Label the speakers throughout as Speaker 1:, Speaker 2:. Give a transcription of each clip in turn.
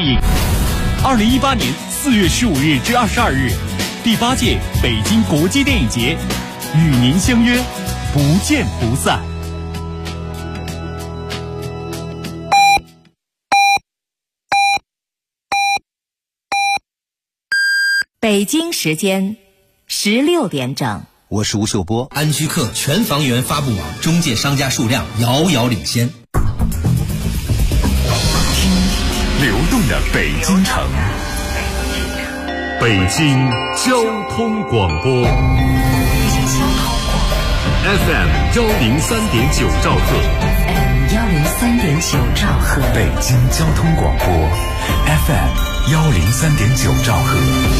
Speaker 1: 映。2018年4月15日至22日，第8届北京国际电影节，与您相约，不见不散。
Speaker 2: 北京时间16点整，
Speaker 3: 我是吴秀波。
Speaker 4: 安居客全房源发布网中介商家数量遥遥领先。
Speaker 5: 流动的北京城，北京交通广播 FM 103.9兆赫
Speaker 2: 103.9兆赫，
Speaker 5: 北京交通广播 FM 103.9兆赫。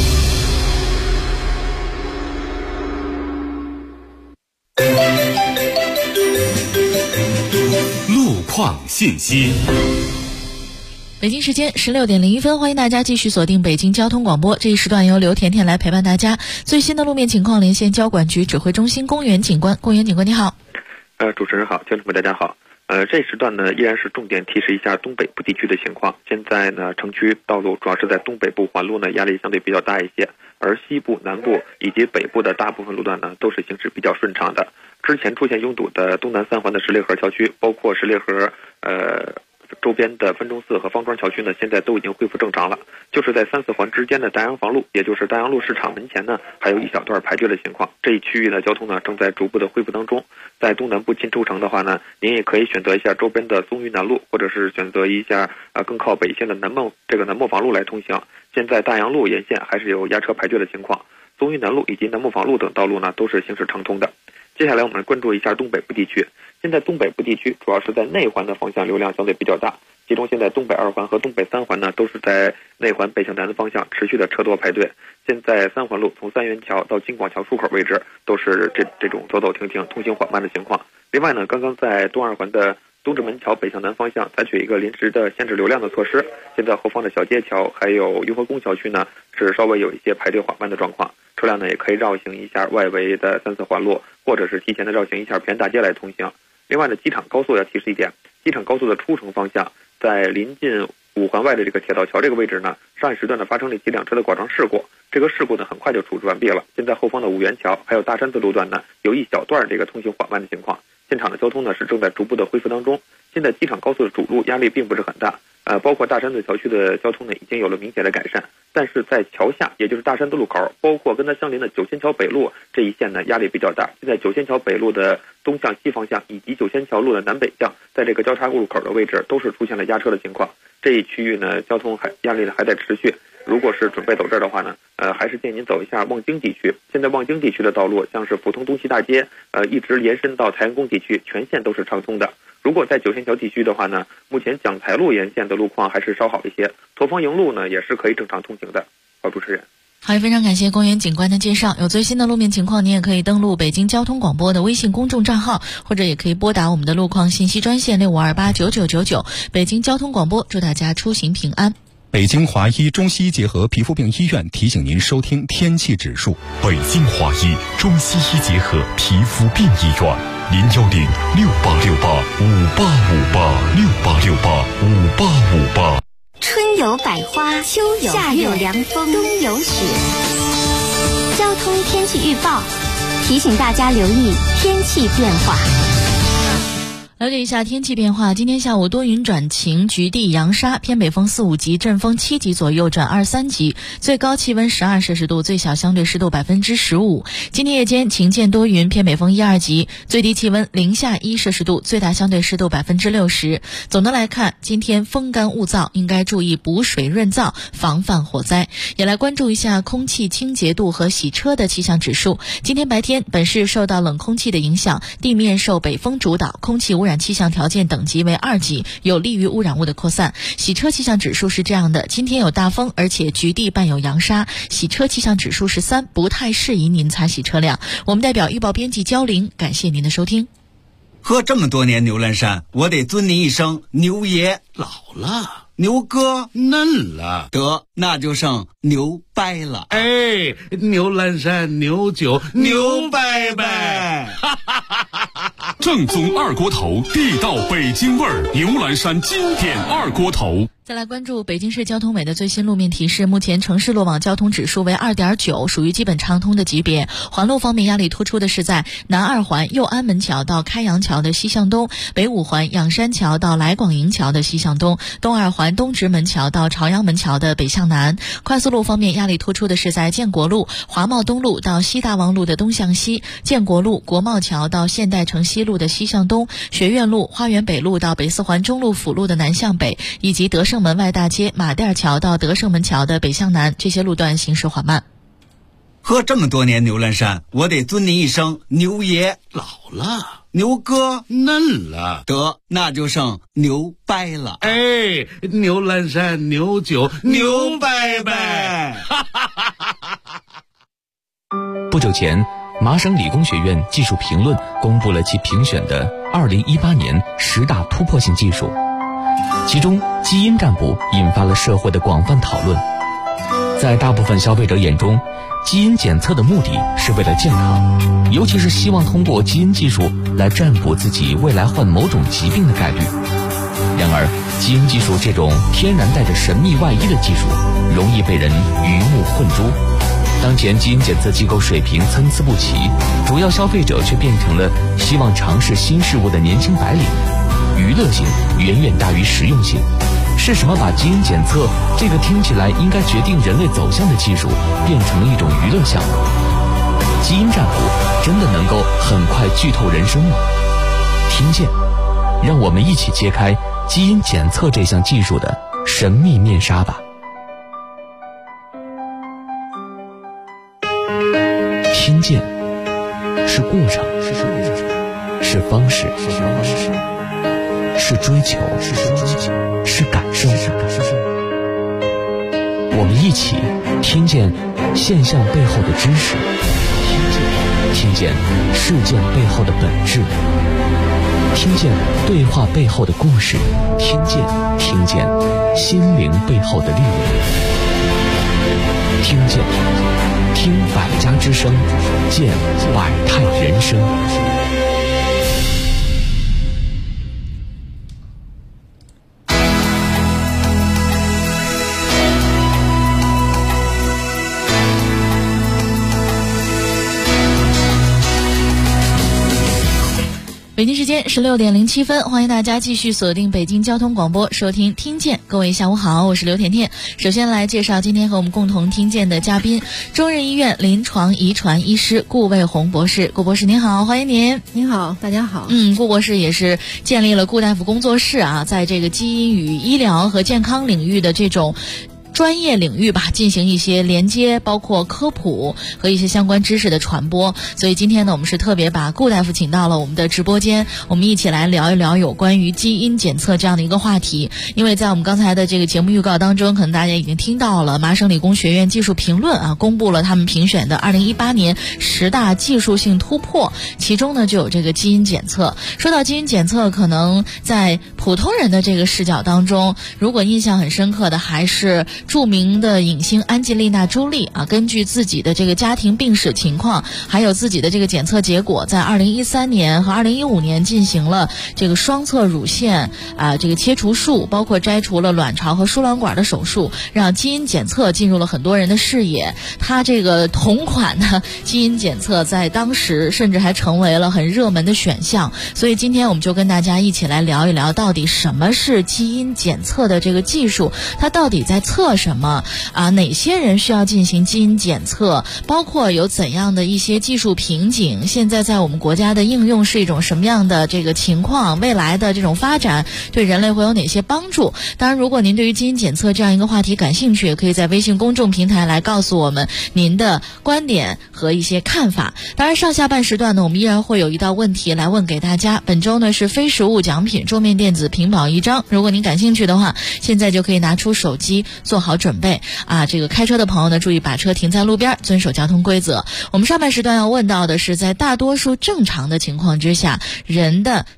Speaker 5: 路况信息。
Speaker 6: 北京时间16点01分，欢迎大家继续锁定北京交通广播。这一时段由刘甜甜来陪伴大家。最新的路面情况连线交管局指挥中心公园警官。公园警官你好。
Speaker 7: 主持人好，听众朋友大家好。这一时段呢依然是重点提示一下东北部地区的情况。现在呢城区道路主要是在东北部环路呢压力相对比较大一些，而西部、南部以及北部的大部分路段呢都是行驶比较顺畅的。之前出现拥堵的东南三环的十里河桥区，包括十里河周边的分钟寺和方庄桥区呢，现在都已经恢复正常了。就是在3、4环之间的大洋房路，也就是大洋路市场门前呢，还有一小段排队的情况。这一区域的交通呢，正在逐步的恢复当中。在东南部进出城的话呢，您也可以选择一下周边的松榆南路，或者是选择一下更靠北线的南磨坊路来通行。现在大洋路沿线还是有压车排队的情况，松榆南路以及南磨坊路等道路呢，都是行驶畅通的。接下来我们关注一下东北部地区。现在东北部地区主要是在内环的方向流量相对比较大，其中现在东北2环和东北3环呢都是在内环北向南的方向持续的车多排队。现在3环路从三元桥到金广桥出口位置都是这种走走停停、通行缓慢的情况。另外呢，刚刚在东2环的东直门桥北向南方向采取一个临时的限制流量的措施，现在后方的小街桥还有雍和宫桥区呢是稍微有一些排队缓慢的状况，车辆呢也可以绕行一下外围的3、4环路，或者是提前的绕行一下平安大街来通行。另外呢，机场高速要提示一点，机场高速的出城方向在临近5环外的这个铁道桥这个位置呢，上一时段呢发生了一起2车的剐撞事故，这个事故呢很快就处置完毕了。现在后方的五元桥还有大山子路段呢有一小段这个通行缓慢的情况，现场的交通呢是正在逐步的恢复当中。现在机场高速的主路压力并不是很大，包括大山子桥区的交通呢已经有了明显的改善，但是在桥下，也就是大山子路口，包括跟它相邻的九仙桥北路这一线呢压力比较大。现在九仙桥北路的东向西方向以及九仙桥路的南北向，在这个交叉路口的位置都是出现了压车的情况。这一区域呢交通压力呢还在持续。如果是准备走这儿的话呢，还是建议您走一下望京地区。现在望京地区的道路，像是浦东东西大街，一直延伸到财源宫地区，全线都是畅通的。如果在九仙桥地区的话呢，目前讲台路沿线的路况还是稍好一些，驼峰营路呢也是可以正常通行的。好，主持人。
Speaker 6: 好，也非常感谢公园警官的介绍。有最新的路面情况，您也可以登录北京交通广播的微信公众账号，或者也可以拨打我们的路况信息专线65289999。北京交通广播，祝大家出行平安。
Speaker 5: 北京华医中西医结合皮肤病医院提醒您收听天气指数。北京华医中西医结合皮肤病医院，0106868586868685858。
Speaker 8: 春有百花，秋有夏有凉风，冬有雪。交通天气预报提醒大家留意天气变化。
Speaker 6: 了解一下天气变化，今天下午多云转晴，局地扬沙，偏北风4、5级，阵风7级左右转2、3级，最高气温12摄氏度，最小相对湿度15%。今天夜间晴间多云，偏北风1、2级，最低气温零下1摄氏度，最大相对湿度60%。总的来看，今天风干物燥，应该注意补水润燥，防范火灾。也来关注一下空气清洁度和洗车的气象指数。今天白天，本市受到冷空气的影响，地面受北风主导，空气污染气象条件等级为2级，有利于污染物的扩散。洗车气象指数是这样的，今天有大风，而且局地伴有扬沙，洗车气象指数是3，不太适宜您擦洗车辆。我们代表预报编辑焦玲，感谢您的收听。
Speaker 3: 喝这么多年牛栏山，我得尊您一声牛爷。
Speaker 4: 老了，
Speaker 3: 牛哥
Speaker 4: 嫩了，
Speaker 3: 得那就剩牛掰了。
Speaker 9: 哎，牛栏山牛酒牛掰掰。
Speaker 1: 正宗二锅头，地道北京味儿，牛栏山经典二锅头。
Speaker 6: 再来关注北京市交通委的最新路面提示，目前城市路网交通指数为 2.9， 属于基本畅通的级别。环路方面压力突出的是在南二环右安门桥到开阳桥的西向东，北五环仰山桥到来广营桥的西向东，东二环东直门桥到朝阳门桥的北向南。快速路方面压力突出的是在建国路华贸东路到西大望路的东向西，建国路国贸桥到现代城西路的西向东，学院路花园北路到北四环中路辅路的南向北，以及德胜门外大街马甸桥到德胜门桥的北向南，这些路段行驶缓慢。
Speaker 3: 喝这么多年牛栏山，我得尊您一声牛爷。
Speaker 9: 老了，
Speaker 3: 牛哥
Speaker 9: 嫩了，
Speaker 3: 得那就剩牛掰了。
Speaker 9: 哎，牛栏山牛酒牛掰掰。
Speaker 10: 不久前，麻省理工学院技术评论公布了其评选的2018年10大突破性技术，其中基因占卜引发了社会的广泛讨论。在大部分消费者眼中，基因检测的目的是为了健康，尤其是希望通过基因技术来占卜自己未来患某种疾病的概率。然而，基因技术这种天然带着神秘外衣的技术，容易被人鱼目混珠。当前基因检测机构水平参差不齐，主要消费者却变成了希望尝试新事物的年轻白领，娱乐性远远大于实用性。是什么把基因检测这个听起来应该决定人类走向的技术变成了一种娱乐项目？基因占卜真的能够很快剧透人生吗？听见，让我们一起揭开基因检测这项技术的神秘面纱吧。听见是过程，是方式，是追求，是感受。我们一起听见现象背后的知识，听见事件背后的本质，听见对话背后的故事，听见心灵背后的力量，听百家之声，见百态人生。
Speaker 6: 北京时间16点07分，欢迎大家继续锁定北京交通广播，收听听见。各位下午好，我是刘甜甜。首先来介绍今天和我们共同听见的嘉宾，中日医院临床遗传医师顾卫红博士。顾博士您好，欢迎您。
Speaker 11: 您好，大家好。
Speaker 6: 顾博士也是建立了顾大夫工作室啊，在这个基因与医疗和健康领域的这种专业领域吧，进行一些连接，包括科普和一些相关知识的传播。所以今天呢，我们是特别把顾大夫请到了我们的直播间，我们一起来聊一聊有关于基因检测这样的一个话题。因为在我们刚才的这个节目预告当中，可能大家已经听到了麻省理工学院技术评论啊，公布了他们评选的2018年10大技术性突破，其中呢就有这个基因检测。说到基因检测，可能在普通人的这个视角当中，如果印象很深刻的还是著名的影星安吉丽娜·朱莉啊，根据自己的这个家庭病史情况，还有自己的这个检测结果，在2013年和2015年进行了这个双侧乳腺这个切除术，包括摘除了卵巢和输卵管的手术，让基因检测进入了很多人的视野。他这个同款的基因检测在当时甚至还成为了很热门的选项。所以今天我们就跟大家一起来聊一聊，到底什么是基因检测的这个技术，它到底在测什么啊？哪些人需要进行基因检测？包括有怎样的一些技术瓶颈？现在在我们国家的应用是一种什么样的这个情况？未来的这种发展对人类会有哪些帮助？当然，如果您对于基因检测这样一个话题感兴趣，也可以在微信公众平台来告诉我们您的观点和一些看法。当然，上下半时段呢，我们依然会有一道问题来问给大家。本周呢是非实物奖品桌面电子屏保1张，如果您感兴趣的话，现在就可以拿出手机做好准备啊！这个开车的朋友呢，注意把车停在路边，遵守交通规则。我们上半时段要问到的是，在大多数正常的情况之下，人的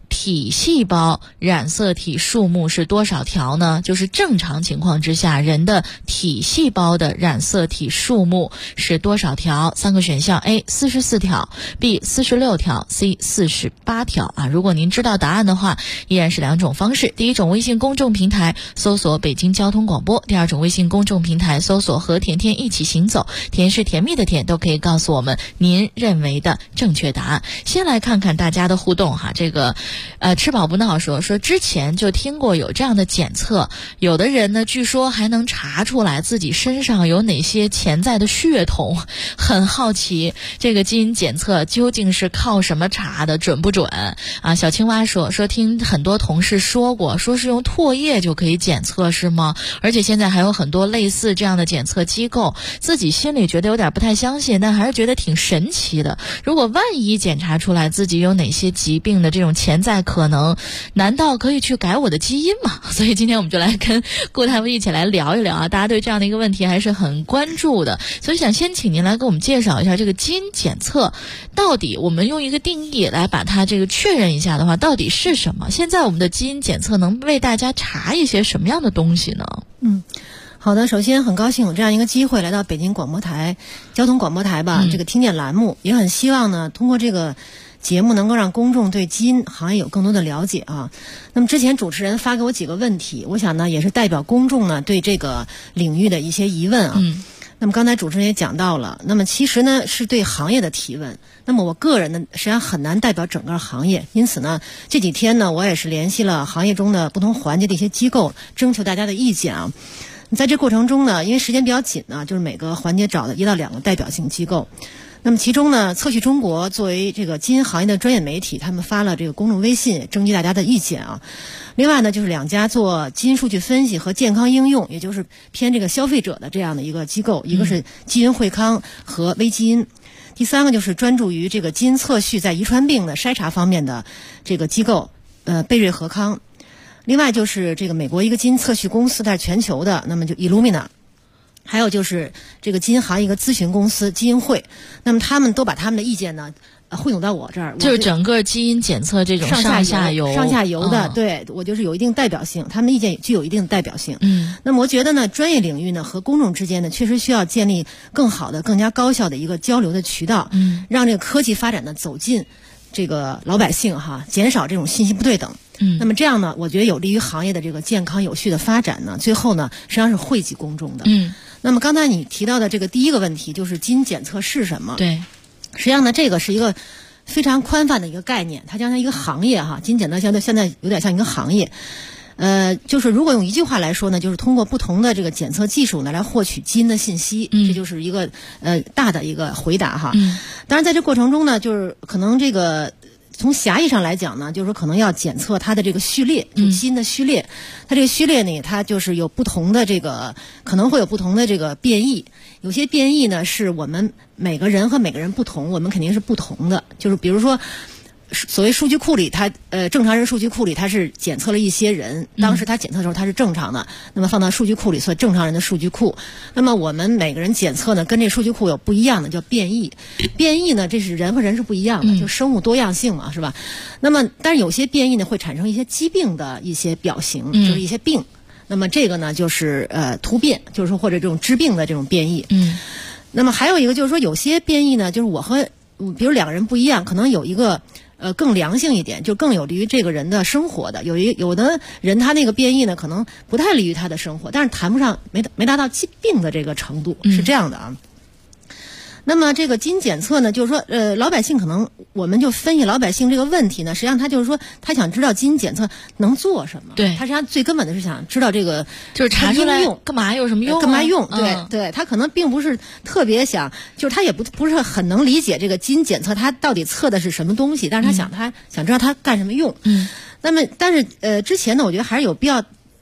Speaker 6: 体细胞染色体数目是多少条呢？就是正常情况之下，人的体细胞的染色体数目是多少条？3个选项 ：A 44条 ，B 46条 ，C 48条啊。如果您知道答案的话，依然是2种方式。第一种，微信公众平台搜索北京交通广播；第二种，微信公众平台搜索和甜甜一起行走，甜是甜蜜的甜，都可以告诉我们您认为的正确答案。先来看看大家的互动哈，这个吃饱不闹说之前就听过有这样的检测，有的人呢据说还能查出来自己身上有哪些潜在的血统，很好奇这个基因检测究竟是靠什么查的，准不准啊？小青蛙说听很多同事说过，说是用唾液就可以检测是吗？而且现在还有很多类似这样的检测机构，自己心里觉得有点不太相信，但还是觉得挺神奇的。如果万一检查出来自己有哪些疾病的这种潜在可能，难道可以去改我的基因吗？所以今天我们就来跟顾大夫一起来聊一聊啊，大家对这样的一个问题还是很关注的。所以想先请您来给我们介绍一下这个基因检测到底，我们用一个定义来把它这个确认一下的话，到底是什么？现在我们的基因检测能为大家查一些什么样的东西呢？
Speaker 11: 好的，首先很高兴有这样一个机会来到北京广播台交通广播台吧，这个听见栏目，也很希望呢通过这个节目能够让公众对基因行业有更多的了解啊。那么之前主持人发给我几个问题，我想呢也是代表公众呢对这个领域的一些疑问啊。那么刚才主持人也讲到了，那么其实呢是对行业的提问，那么我个人呢实际上很难代表整个行业，因此呢这几天呢我也是联系了行业中的不同环节的一些机构，征求大家的意见啊。在这过程中呢，因为时间比较紧呢，就是每个环节找了1到2个代表性机构。那么其中呢，测序中国作为这个基因行业的专业媒体，他们发了这个公众微信征集大家的意见啊。另外呢，就是2家做基因数据分析和健康应用，也就是偏这个消费者的这样的一个机构，一个是基因惠康和微基因。第3个就是专注于这个基因测序在遗传病的筛查方面的这个机构，贝瑞和康。另外就是这个美国一个基因测序公司，它是全球的，那么就 Illumina。还有就是这个基因行业一个咨询公司基因会，那么他们都把他们的意见呢汇总到我这儿，
Speaker 6: 就是整个基因检测这种上下游
Speaker 11: 的，对，我就是有一定代表性，他们的意见具有一定的代表性。那么我觉得呢，专业领域呢和公众之间呢，确实需要建立更好的、更加高效的一个交流的渠道，让这个科技发展呢走进这个老百姓哈，减少这种信息不对等。那么这样呢，我觉得有利于行业的这个健康有序的发展呢。最后呢，实际上是惠及公众的。那么刚才你提到的这个第一个问题就是基因检测是什么？
Speaker 6: 对，
Speaker 11: 实际上呢，这个是一个非常宽泛的一个概念，它将像一个行业哈，基因检测现在有点像一个行业。就是如果用一句话来说呢，就是通过不同的这个检测技术呢来获取基因的信息，这就是一个大的一个回答哈。当然在这过程中呢，就是可能这个从狭义上来讲呢，就是说可能要检测它的这个序列，就基因的序列。它这个序列呢，它就是有不同的这个，可能会有不同的这个变异。有些变异呢，是我们每个人和每个人不同，我们肯定是不同的。就是比如说，所谓数据库里，它正常人数据库里它是检测了一些人，当时它检测的时候它是正常的，那么放到数据库里算正常人的数据库。那么我们每个人检测呢，跟这数据库有不一样的，叫变异。变异呢，这是人和人是不一样的，就生物多样性嘛，是吧？那么但是有些变异呢，会产生一些疾病的一些表型，就是一些病。那么这个呢，就是突变，就是说或者这种致病的这种变异。那么还有一个就是说，有些变异呢，就是我和比如2个人不一样，可能有一个更良性一点，就更有利于这个人的生活的。有的人他那个变异呢，可能不太利于他的生活，但是谈不上没达到疾病的这个程度，是这样的啊。那么这个基因检测呢，就是说老百姓可能我们就分析老百姓这个问题呢，实际上他就是说他想知道基因检测能做什么。
Speaker 6: 对，
Speaker 11: 他实际上最根本的是想知道这个
Speaker 6: 就是查出来干嘛有什么用，
Speaker 11: 干嘛用？对，他可能并不是特别想，就是他也不是很能理解这个基因检测它到底测的是什么东西，但是他想知道它干什么用。那么但是之前呢，我觉得还是有必要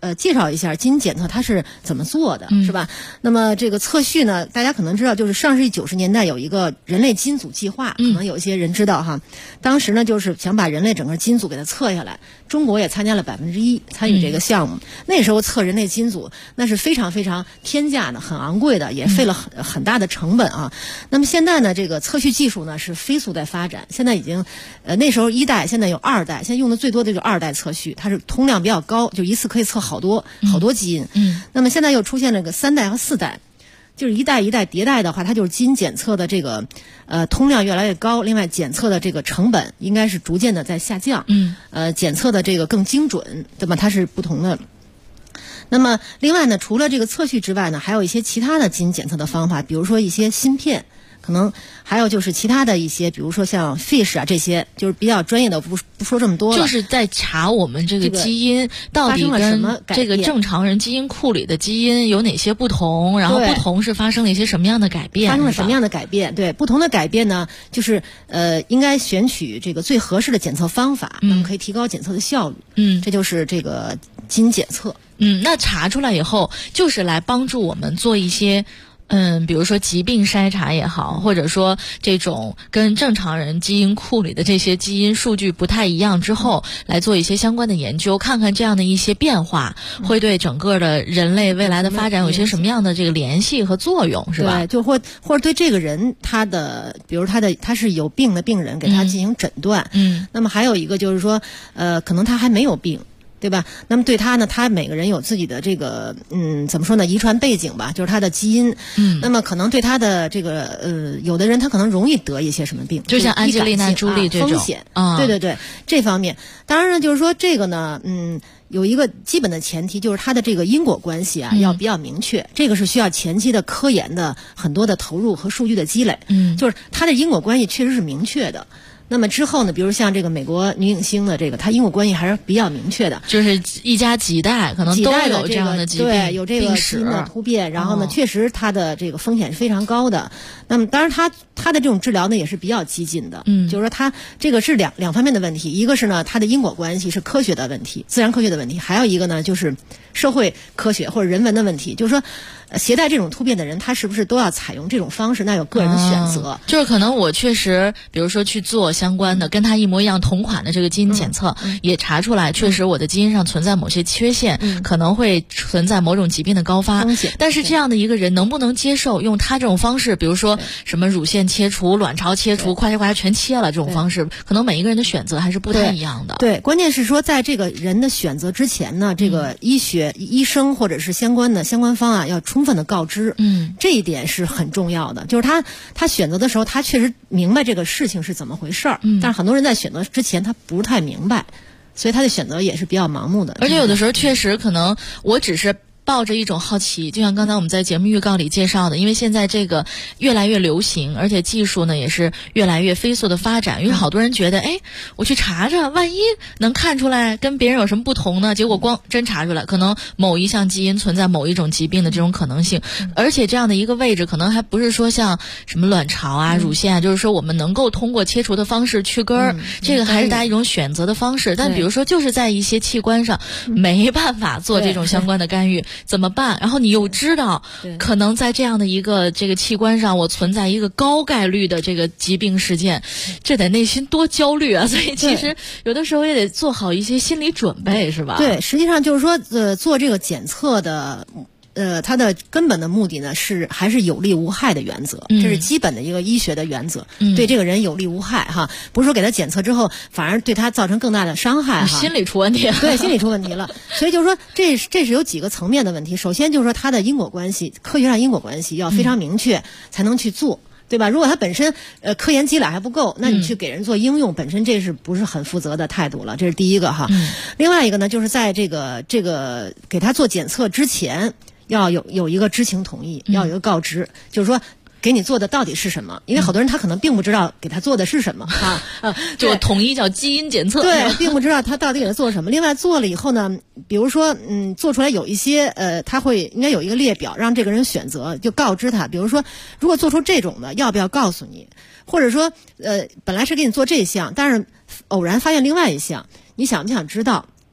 Speaker 11: 介绍一下基因检测它是怎么做的，是吧？那么这个测序呢，大家可能知道，就是上世纪90年代有一个人类基因组计划，可能有些人知道哈。当时呢，就是想把人类整个基因组给它测下来，中国也参加了1%参与这个项目。那时候测人类基因组那是非常非常天价的，很昂贵的，也费了很大的成本啊。那么现在呢，这个测序技术呢是飞速在发展，现在已经那时候1代，现在有2代，现在用的最多的就是2代测序，它是通量比较高，就一次可以测好多基因。那么现在又出现了个3代和4代，就是一代一代迭代的话，它就是基因检测的这个通量越来越高，另外检测的这个成本应该是逐渐的在下降。检测的这个更精准，对吧？它是不同的。那么另外呢，除了这个测序之外呢，还有一些其他的基因检测的方法，比如说一些芯片，可能还有就是其他的一些，比如说像 FISH 啊，这些就是比较专业的，不说这么多了。
Speaker 6: 就是在查我们这个基因到底跟这个正常人基因库里的基因有哪些不同，然后不同是发生了一些什么样的改变？
Speaker 11: 发生了什么样的改变？对，不同的改变呢，就是应该选取这个最合适的检测方法，那么可以提高检测的效率。这就是这个基因检测。
Speaker 6: 那查出来以后，就是来帮助我们做一些比如说疾病筛查也好，或者说这种跟正常人基因库里的这些基因数据不太一样之后，来做一些相关的研究，看看这样的一些变化会对整个的人类未来的发展有些什么样的这个联系和作用，是吧？
Speaker 11: 对，就或者对这个人比如他是有病的病人，给他进行诊断。那么还有一个就是说，可能他还没有病。对吧？那么对他呢，他每个人有自己的这个怎么说呢？遗传背景吧，就是他的基因。那么可能对他的这个有的人他可能容易得一些什么病，
Speaker 6: 就像安吉丽娜·朱莉这种
Speaker 11: 风险。对，这方面当然呢，就是说这个呢，有一个基本的前提，就是它的这个因果关系啊要比较明确，这个是需要前期的科研的很多的投入和数据的积累。就是它的因果关系确实是明确的。那么之后呢，比如像这个美国女影星的这个，它因果关系还是比较明确的，
Speaker 6: 就是一家几代可能都有这样的疾病，
Speaker 11: 对，有这个基因的突变，然后呢，确实它的这个风险是非常高的。那么当然它的这种治疗呢也是比较激进的，就是说它这个是两方面的问题，一个是呢它的因果关系是科学的问题，自然科学的问题，还有一个呢就是社会科学或者人文的问题，就是说携带这种突变的人，他是不是都要采用这种方式？那有个人的选择。
Speaker 6: 就是可能我确实，比如说去做相关的跟他一模一样同款的这个基因检测，也查出来确实我的基因上存在某些缺陷，可能会存在某种疾病的高发。但是这样的一个人能不能接受用他这种方式，比如说什么乳腺切除、卵巢切除，夸嚓全切了这种方式，可能每一个人的选择还是不太一样的。
Speaker 11: 对，关键是说在这个人的选择之前呢，这个医生或者是相关方啊要充分的告知，这一点是很重要的。就是他选择的时候，他确实明白这个事情是怎么回事儿，但是很多人在选择之前他不是太明白，所以他的选择也是比较盲目的。
Speaker 6: 而且有的时候确实可能我只是抱着一种好奇，就像刚才我们在节目预告里介绍的，因为现在这个越来越流行，而且技术呢也是越来越飞速的发展，于是好多人觉得，我去查查，万一能看出来跟别人有什么不同呢？结果光真查出来，可能某一项基因存在某一种疾病的这种可能性，而且这样的一个位置，可能还不是说像什么卵巢啊、乳腺啊，就是说我们能够通过切除的方式去根儿，这个还是大家一种选择的方式。但比如说，就是在一些器官上没办法做这种相关的干预。怎么办？然后你又知道，可能在这样的一个这个器官上，我存在一个高概率的这个疾病事件，这得内心多焦虑啊！所以其实有的时候也得做好一些心理准备，是吧？
Speaker 11: 对，实际上就是说，做这个检测的。它的根本的目的呢还是有利无害的原则，这是基本的一个医学的原则，对这个人有利无害哈，不是说给他检测之后反而对他造成更大的伤害哈，
Speaker 6: 心理出问题了，
Speaker 11: 对，心理出问题了。所以就是说这是有几个层面的问题。首先就是说它的因果关系，科学上因果关系要非常明确才能去做。对吧？如果他本身科研积累还不够，那你去给人做应用，本身这是不是很负责的态度了？这是第一个哈。另外一个呢，就是在这个给他做检测之前，要有一个知情同意，要有一个告知，就是说给你做的到底是什么？因为好多人他可能并不知道给他做的是什么
Speaker 6: 就统一叫基因检测，
Speaker 11: 对，并不知道他到底给他做什么。另外做了以后呢，比如说做出来有一些他会应该有一个列表让这个人选择，就告知他，比如说如果做出这种的，要不要告诉你？或者说本来是给你做这项，但是偶然发现另外一项，你想不想知道？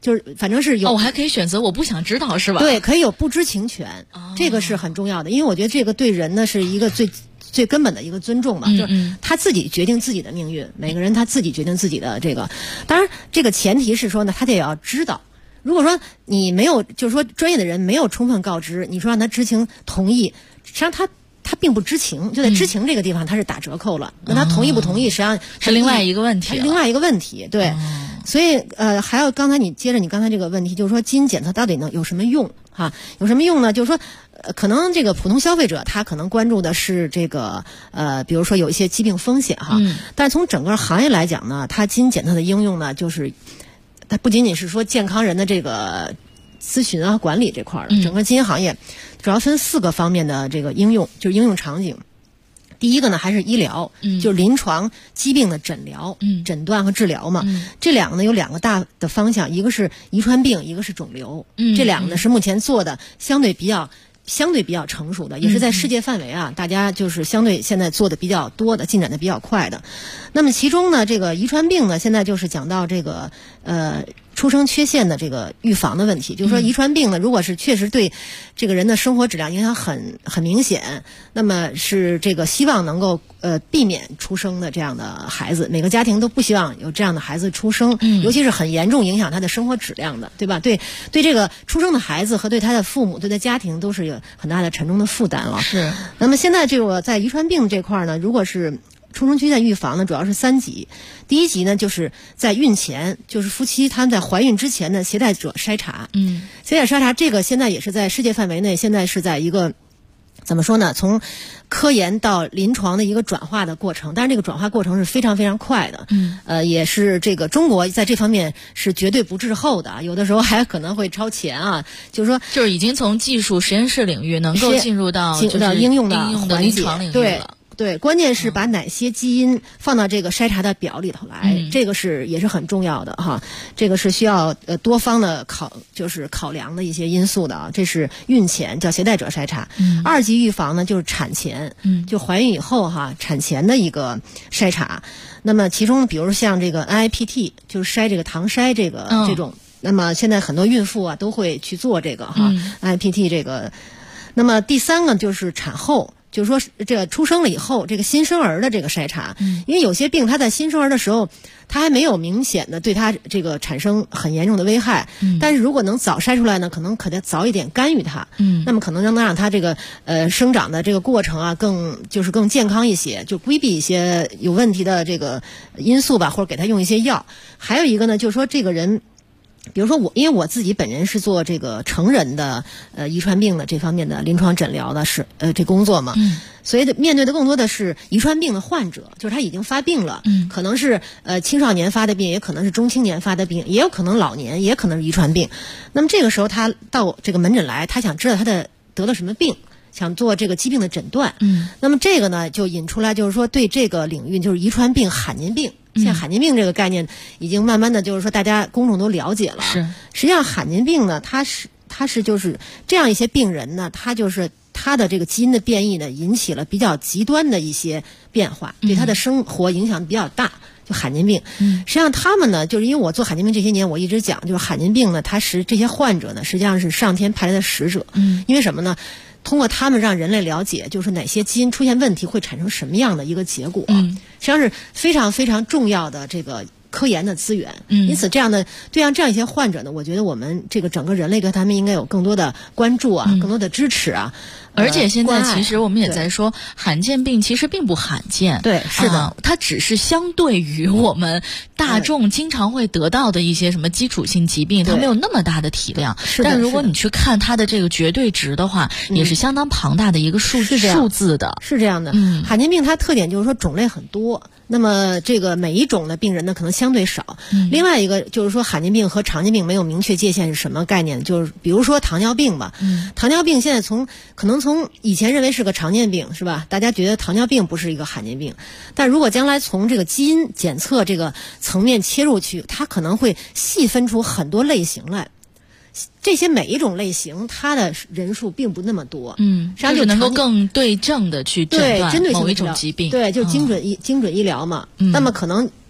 Speaker 11: 就是反正是有。
Speaker 6: 我还可以选择我不想知道，是吧？
Speaker 11: 对，可以有不知情权，这个是很重要的，因为我觉得这个对人呢是一个最根本的一个尊重嘛，就是他自己决定自己的命运，每个人他自己决定自己的这个。当然，这个前提是说呢，他得要知道。如果说你没有，就是说专业的人没有充分告知，你说让他知情同意，实际上他并不知情，就在知情这个地方他是打折扣了。那他同意不同意，实际上
Speaker 6: 是另外一个问题，
Speaker 11: 另外一个问题。对，所以还有刚才你接着你刚才这个问题，就是说基因检测到底能有什么用？哈，有什么用呢？就是说，可能这个普通消费者他可能关注的是这个比如说有一些疾病风险哈，但是从整个行业来讲呢，它基因检测的应用呢，就是它不仅仅是说健康人的这个咨询啊、管理这块的，整个基因行业主要分4个方面的这个应用，就是应用场景。第一个呢还是医疗，就是临床疾病的诊疗、诊断和治疗嘛。这两个呢有2个大的方向，一个是遗传病，一个是肿瘤。这2个呢是目前做的相对比较成熟的，也是在世界范围啊，大家就是相对现在做的比较多的，进展的比较快的。那么其中呢，这个遗传病呢，现在就是讲到这个出生缺陷的这个预防的问题，就是说遗传病呢，如果是确实对这个人的生活质量影响很明显，那么是这个希望能够避免出生的这样的孩子，每个家庭都不希望有这样的孩子出生，尤其是很严重影响他的生活质量的，对吧？对这个出生的孩子和对他的父母、对他家庭都是有很大的沉重的负担了。
Speaker 6: 是。
Speaker 11: 那么现在这个在遗传病这块呢，如果是出生缺陷预防呢，主要是3级。第一级呢，就是在孕前，就是夫妻他们在怀孕之前的携带者筛查。携带筛查这个现在也是在世界范围内，现在是在一个怎么说呢？从科研到临床的一个转化的过程，但是这个转化过程是非常非常快的。也是这个中国在这方面是绝对不滞后的，有的时候还可能会超前啊。就是说，
Speaker 6: 就是已经从技术实验室领域能够进入到
Speaker 11: 应用的
Speaker 6: 临床领域了。
Speaker 11: 对，关键是把哪些基因放到这个筛查的表里头来，这个也是很重要的哈。这个是需要多方的考量的一些因素的啊。这是孕前叫携带者筛查。2级预防呢，就是产前，就怀孕以后哈，产前的一个筛查。那么其中比如像这个 NIPT， 就是筛这个糖筛这种，那么现在很多孕妇啊都会去做这个哈，NIPT 这个。那么第3个就是产后。就是说，这个出生了以后，这个新生儿的这个筛查，因为有些病它在新生儿的时候，它还没有明显的对它这个产生很严重的危害，但是如果能早筛出来呢，可能早一点干预它，那么可能让它这个生长的这个过程啊，更健康一些，就规避一些有问题的这个因素吧，或者给他用一些药。还有一个呢，就是说这个人。比如说因为我自己本人是做这个成人的遗传病的这方面的临床诊疗的这工作嘛，所以面对的更多的是遗传病的患者，就是他已经发病了，可能是青少年发的病，也可能是中青年发的病，也有可能老年，也可能是遗传病。那么这个时候他到这个门诊来，他想知道他得了什么病，想做这个疾病的诊断。那么这个呢就引出来，就是说对这个领域就是遗传病、罕见病。现在罕见病这个概念已经慢慢的就是说大家公众都了解了。
Speaker 6: 是，
Speaker 11: 实际上罕见病呢，它是就是这样一些病人呢，他就是他的这个基因的变异呢，引起了比较极端的一些变化，对他的生活影响比较大。就罕见病，实际上他们呢，就是因为我做罕见病这些年，我一直讲，就是罕见病呢，这些患者呢，实际上是上天派来的使者。因为什么呢？通过他们让人类了解，就是哪些基因出现问题会产生什么样的一个结果，实际上是非常非常重要的这个科研的资源。因此这样一些患者呢，我觉得我们这个整个人类对他们应该有更多的关注啊，更多的支持啊。
Speaker 6: 而且现在其实我们也在说，罕见病其实并不罕见。
Speaker 11: 对，是的，
Speaker 6: 它只是相对于我们大众经常会得到的一些什么基础性疾病，它没有那么大的体量。但如果你去看它的这个绝对值的话，也是相当庞大的一个数字的。
Speaker 11: 是这样的，罕见病它特点就是说种类很多。那么这个每一种的病人呢，可能相对少。另外一个就是说，罕见病和常见病没有明确界限是什么概念？就是比如说糖尿病吧，糖尿病现在可能从以前认为是个常见病，是吧？大家觉得糖尿病不是一个罕见病，但如果将来从这个基因检测这个层面切入去，它可能会细分出很多类型来。这些每一种类型，它的人数并不那么多，
Speaker 6: 实际上就能够更对症的去诊断某一种疾病，
Speaker 11: 对，就精准医疗嘛。那么可能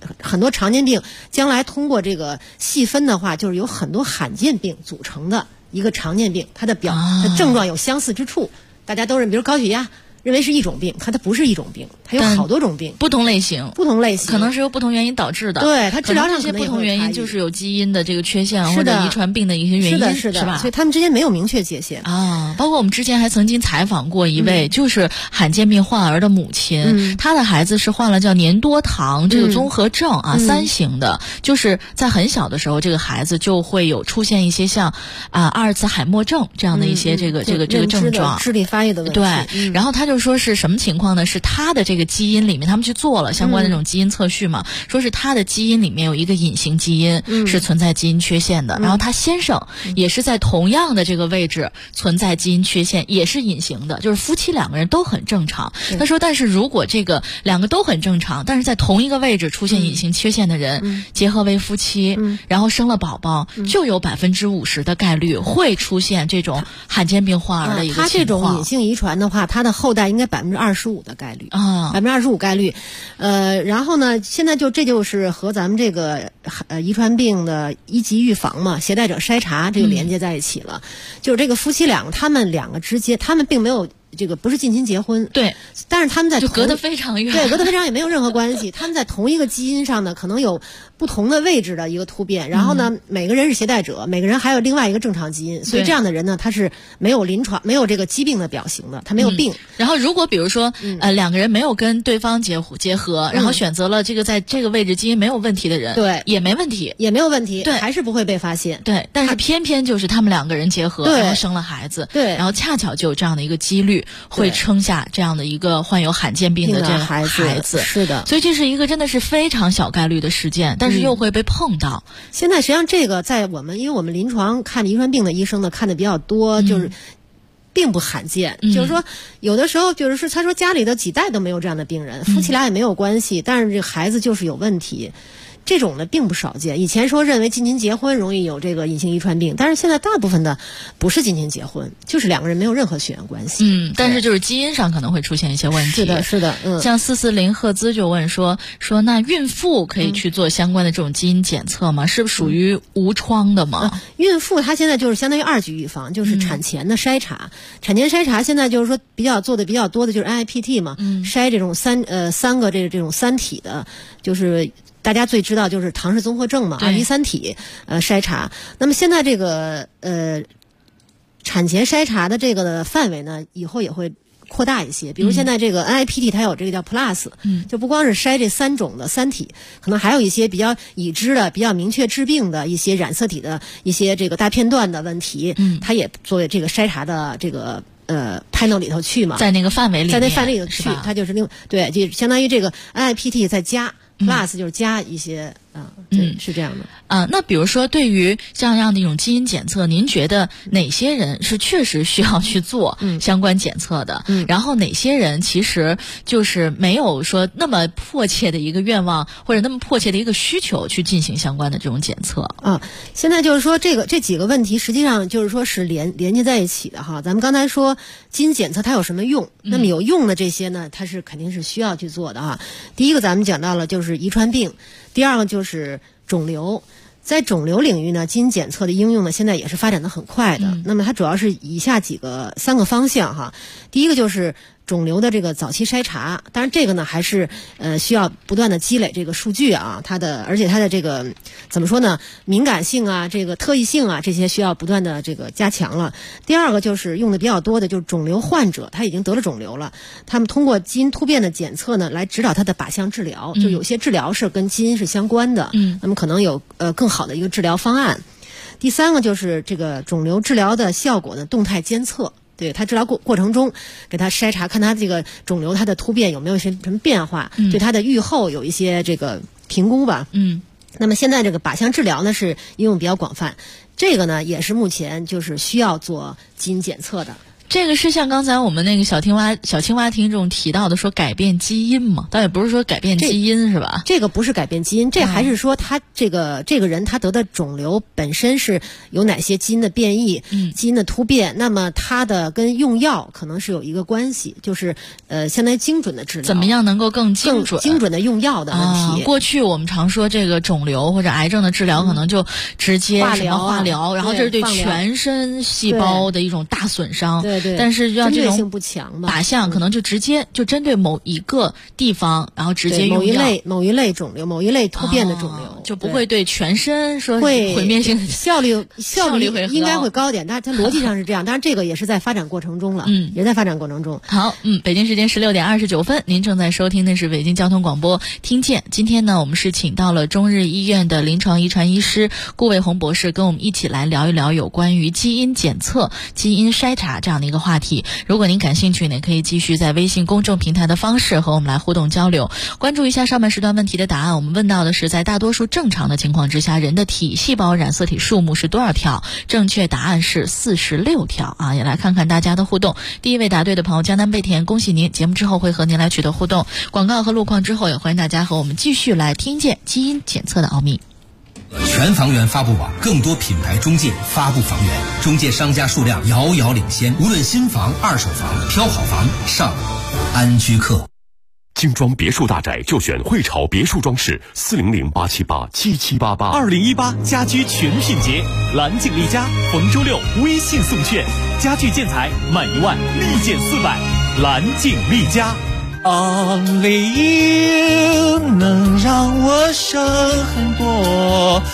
Speaker 11: 很多常见病将来通过这个细分的话，就是有很多罕见病组成的一个常见病，它的症状有相似之处，大家都认，比如高血压。认为是一种病，它不是一种病，它有好多种病，
Speaker 6: 不同类型，
Speaker 11: 可
Speaker 6: 能是由不同原因导致的。
Speaker 11: 对，它治疗上
Speaker 6: 这些不同原因就是有基因的这个缺陷或者遗传病的一些原因，
Speaker 11: 是
Speaker 6: 吧？
Speaker 11: 所以他们之间没有明确界限
Speaker 6: 啊。包括我们之前还曾经采访过一位就是罕见病患儿的母亲，她的孩子是患了叫粘多糖这个综合症啊，3型的，就是在很小的时候，这个孩子就会有出现一些像阿尔茨海默症这样的一些这个症状，
Speaker 11: 智力发育的问题。
Speaker 6: 对，然后他就说是什么情况呢？是他的这个基因里面，他们去做了相关的这种基因测序嘛，说是他的基因里面有一个隐形基因是存在基因缺陷的，然后他先生也是在同样的这个位置存在基因缺陷，也是隐形的，就是夫妻2个人都很正常。他说，但是如果这个2个都很正常，但是在同一个位置出现隐形缺陷的人，结合为夫妻，然后生了宝宝，就有50%的概率会出现这种罕见病患儿的一个情况。
Speaker 11: 他这种隐性遗传的话，他的后代应该25%的概率啊，25%概率。然后呢，现在这就是和咱们这个遗传病的1级预防嘛，携带者筛查这个连接在一起了。就是这个夫妻俩，他们2个之间，他们并没有。这个不是近亲结婚，
Speaker 6: 对，
Speaker 11: 但是他们在
Speaker 6: 就隔得非常远，
Speaker 11: 对，隔得非常远，也没有任何关系。他们在同一个基因上呢，可能有不同的位置的一个突变，然后呢，每个人是携带者，每个人还有另外一个正常基因，所以这样的人呢，他是没有临床没有这个疾病的表型的，他没有病。
Speaker 6: 然后如果比如说2个人没有跟对方结合，然后选择了这个在这个位置基因没有问题的人，
Speaker 11: 对，
Speaker 6: 也没问题，
Speaker 11: 对，还是不会被发现。
Speaker 6: 对，但是偏偏就是他们2个人结合，然后生了孩子，
Speaker 11: 对，
Speaker 6: 然后恰巧就有这样的一个几率会撑下这样的一个患有罕见病的这个孩子，
Speaker 11: 是的，
Speaker 6: 所以这是一个真的是非常小概率的事件，但是又会被碰到。
Speaker 11: 现在实际上这个在因为我们临床看遗传病的医生呢看的比较多，就是并不罕见，就是说有的时候就是说他说家里的几代都没有这样的病人，夫妻俩也没有关系，但是这孩子就是有问题。这种呢并不少见。以前说认为近亲结婚容易有这个隐性遗传病，但是现在大部分的不是近亲结婚，就是2个人没有任何血缘关系。
Speaker 6: 但是就是基因上可能会出现一些问题。
Speaker 11: 是的，
Speaker 6: 像440赫兹就问说那孕妇可以去做相关的这种基因检测吗？是不是属于无创的吗？
Speaker 11: 孕妇她现在就是相当于2级预防，就是产前的筛查。产前筛查现在就是说做的比较多的就是 NIPT 嘛，筛这种3个这种3体的，就是大家最知道就是唐氏综合症嘛，2D3体筛查。那么现在这个产前筛查的这个的范围呢，以后也会扩大一些。比如现在这个 NIPT 它有这个叫 Plus，就不光是筛这3种的3体，可能还有一些比较已知的、比较明确致病的一些染色体的一些这个大片段的问题，它也作为这个筛查的这个panel 里头去嘛，
Speaker 6: 在那个范围里面，
Speaker 11: 在那范围里头去，它就是对，就相当于这个 NIPT 再加。Plus 就是加一些是这样的
Speaker 6: 那比如说对于这样的一种基因检测，您觉得哪些人是确实需要去做相关检测的？然后哪些人其实就是没有说那么迫切的一个愿望或者那么迫切的一个需求去进行相关的这种检测
Speaker 11: 现在就是说这几个问题实际上就是说是连接在一起的哈。咱们刚才说基因检测它有什么用？那么有用的这些呢，它是肯定是需要去做的哈。第一个咱们讲到了就是遗传病，第二个就是肿瘤。在肿瘤领域呢，基因检测的应用呢，现在也是发展的很快的。那么它主要是以下3个方向哈。第一个就是肿瘤的这个早期筛查，当然这个呢还是需要不断的积累这个数据啊，而且它的这个怎么说呢，敏感性啊，这个特异性啊，这些需要不断的这个加强了。第二个就是用的比较多的就是肿瘤患者，他已经得了肿瘤了，他们通过基因突变的检测呢，来指导他的靶向治疗，就有些治疗是跟基因是相关的，那么可能有更好的一个治疗方案。第三个就是这个肿瘤治疗的效果的动态监测。对他治疗过程中给他筛查，看他这个肿瘤它的突变有没有什么变化，对他的预后有一些这个评估吧。那么现在这个靶向治疗呢是应用比较广泛，这个呢也是目前就是需要做基因检测的。
Speaker 6: 这个是像刚才我们那个小青蛙听众提到的说改变基因嘛，倒也不是说改变基因是吧？
Speaker 11: 这个不是改变基因，这还是说他这个人他得的肿瘤本身是有哪些基因的变异、基因的突变，那么他的跟用药可能是有一个关系，就是相当于精准的治疗，
Speaker 6: 怎么样能够更精准的
Speaker 11: 用药的问题。
Speaker 6: 过去我们常说这个肿瘤或者癌症的治疗可能就直接化疗，然后这是对全身细胞的一种大损伤。
Speaker 11: 对。
Speaker 6: 但是要这种
Speaker 11: 性不强嘛，
Speaker 6: 靶向可能就直接就针对某一个地方，然后直接用药
Speaker 11: 某一类肿瘤、某一类突变的肿瘤，
Speaker 6: 就不会对全身说
Speaker 11: 会
Speaker 6: 毁灭性，
Speaker 11: 效率
Speaker 6: 会
Speaker 11: 应该会高点，但它逻辑上是这样。当然这个也是在发展过程中了，也在发展过程中。
Speaker 6: 好，北京时间16点29分，您正在收听的是北京交通广播听见。今天呢，我们是请到了中日医院的临床遗传医师顾卫红博士，跟我们一起来聊一聊有关于基因检测、基因筛查这样的一个话题。如果您感兴趣呢，可以继续在微信公众平台的方式和我们来互动交流。关注一下上半时段问题的答案，我们问到的是在大多数正常的情况之下，人的体细胞染色体数目是多少条？正确答案是46条啊！也来看看大家的互动。第一位答对的朋友江南贝田，恭喜您！节目之后会和您来取得互动。广告和路况之后，也欢迎大家和我们继续来听见基因检测的奥秘。
Speaker 4: 全房源发布网，更多品牌中介发布房源，中介商家数量遥遥领先。无论新房、二手房，挑好房上安居客。
Speaker 12: 精装别墅大宅就选汇潮别墅装饰，400-878-7788。2018家居全品节，蓝景丽家，逢周六微信送券，家具建材满1万立减400，蓝景丽家。
Speaker 13: Only you 能让我省很多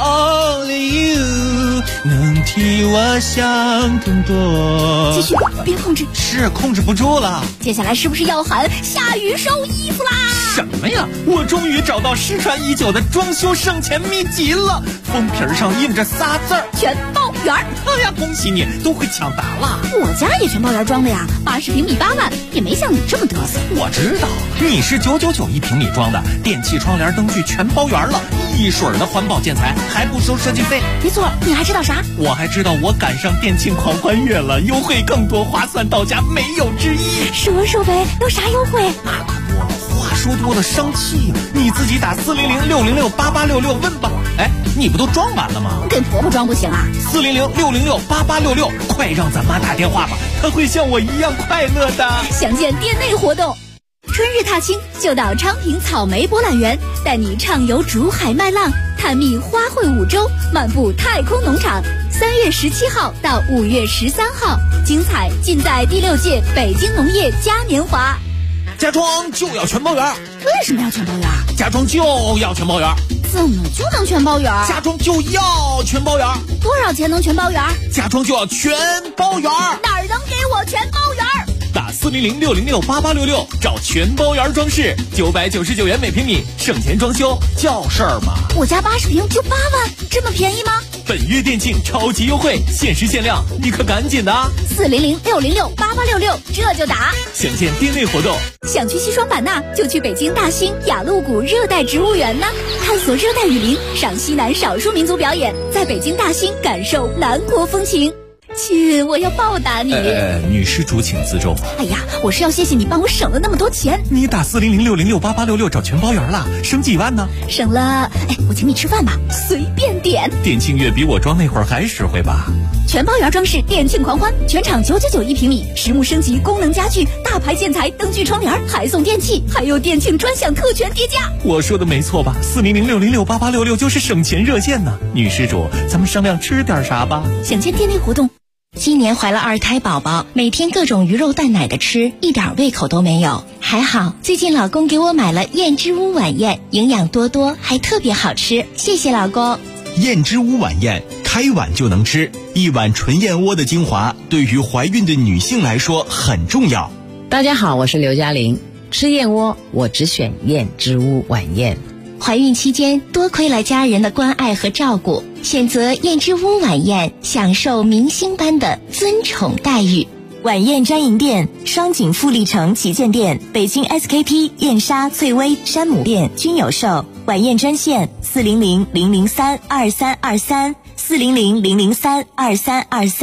Speaker 13: ，Only you 能替我想更多。
Speaker 14: 继续，别控制，
Speaker 13: 是控制不住了。
Speaker 14: 接下来是不是要喊下雨收衣服啦？
Speaker 13: 什么呀？我终于找到失传已久的装修省钱秘籍了，封皮上印着仨字儿：
Speaker 14: 全包圆。
Speaker 13: 哎呀，恭喜你，都会抢答了。
Speaker 14: 我家也全包圆装的呀，80平米8万，也没像你这么嘚瑟。
Speaker 13: 我知道，你是999一平米装的，电器、窗帘、灯具全包圆了，一水儿的环保建材，还不收设计费。
Speaker 14: 没错，你还知道啥？
Speaker 13: 我还知道我赶上电庆狂欢月了，优惠更多，划算到家，没有之一。
Speaker 14: 说呗，有啥优惠？
Speaker 13: 话说多了生气呀！你自己打400-606-8866问吧。哎，你不都装完了吗？
Speaker 14: 给婆婆装不行啊
Speaker 13: ？400-606-8866，快让咱妈打电话吧，她会像我一样快乐的。
Speaker 14: 详见店内活动。春日踏青就到昌平草莓博览园，带你畅游竹海麦浪，探秘花卉五洲，漫步太空农场。3月17号到5月13号，精彩尽在第6届北京农业嘉年华。
Speaker 13: 家装就要全包圆。
Speaker 14: 为什么要全包圆？
Speaker 13: 家装就要全包圆。
Speaker 14: 怎么就能全包圆？
Speaker 13: 家装就要全包圆。
Speaker 14: 多少钱能全包圆？
Speaker 13: 家装就要全包圆。
Speaker 14: 哪儿能给我全包圆？
Speaker 12: 打400-606-8866，找全包圆装饰，999元每平米，省钱装修叫事儿嘛。
Speaker 14: 我家80平就8万，这么便宜吗？
Speaker 12: 本月店庆超级优惠，限时限量，你可赶紧的啊
Speaker 14: ！400-606-8866，这就打。
Speaker 12: 详见店内活动。
Speaker 14: 想去西双版纳，就去北京大兴雅鹿谷热带植物园呢，探索热带雨林，赏西南少数民族表演，在北京大兴感受南国风情。亲，我要报答你。
Speaker 12: 女施主请自重。
Speaker 14: 哎呀，我是要谢谢你帮我省了那么多钱。
Speaker 12: 你打400-606-8866找全包圆了，省几万呢？
Speaker 14: 省了，我请你吃饭吧，随便点。
Speaker 12: 店庆月比我装那会儿还实惠吧？
Speaker 14: 全包圆装饰店庆狂欢，全场999一平米，实木升级，功能家具，大牌建材，灯具窗帘，还送电器，还有店庆专享特权叠加。
Speaker 12: 我说的没错吧？400-606-8866就是省钱热线呢。女施主，咱们商量吃点啥吧？
Speaker 14: 想见店内活动。
Speaker 2: 今年怀了2胎宝宝，每天各种鱼肉蛋奶的吃，一点胃口都没有。还好最近老公给我买了燕之屋晚宴，营养多多，还特别好吃，谢谢老公。
Speaker 15: 燕之屋晚宴，开碗就能吃，一碗纯燕窝的精华，对于怀孕的女性来说很重要。
Speaker 16: 大家好，我是刘嘉玲，吃燕窝我只选燕之屋晚宴。
Speaker 2: 怀孕期间多亏了家人的关爱和照顾，选择燕之屋晚宴，享受明星般的尊宠待遇。
Speaker 17: 晚宴专营店：双井富力城旗舰店、北京 SKP、燕莎、翠微、山姆店均有售。晚宴专线400-003-2323，400-003-2323。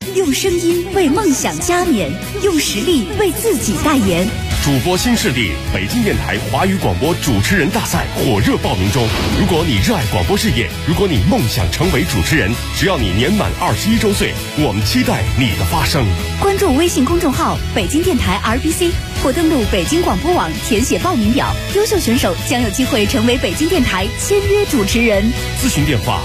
Speaker 14: 用声音为梦想加冕，用实力为自己代言。
Speaker 18: 主播新势力北京电台华语广播主持人大赛火热报名中。如果你热爱广播事业，如果你梦想成为主持人，只要你年满21周岁，我们期待你的发声。
Speaker 14: 关注微信公众号北京电台 RBC 或登录北京广播网填写报名表，优秀选手将有机会成为北京电台签约主持人。
Speaker 18: 咨询电话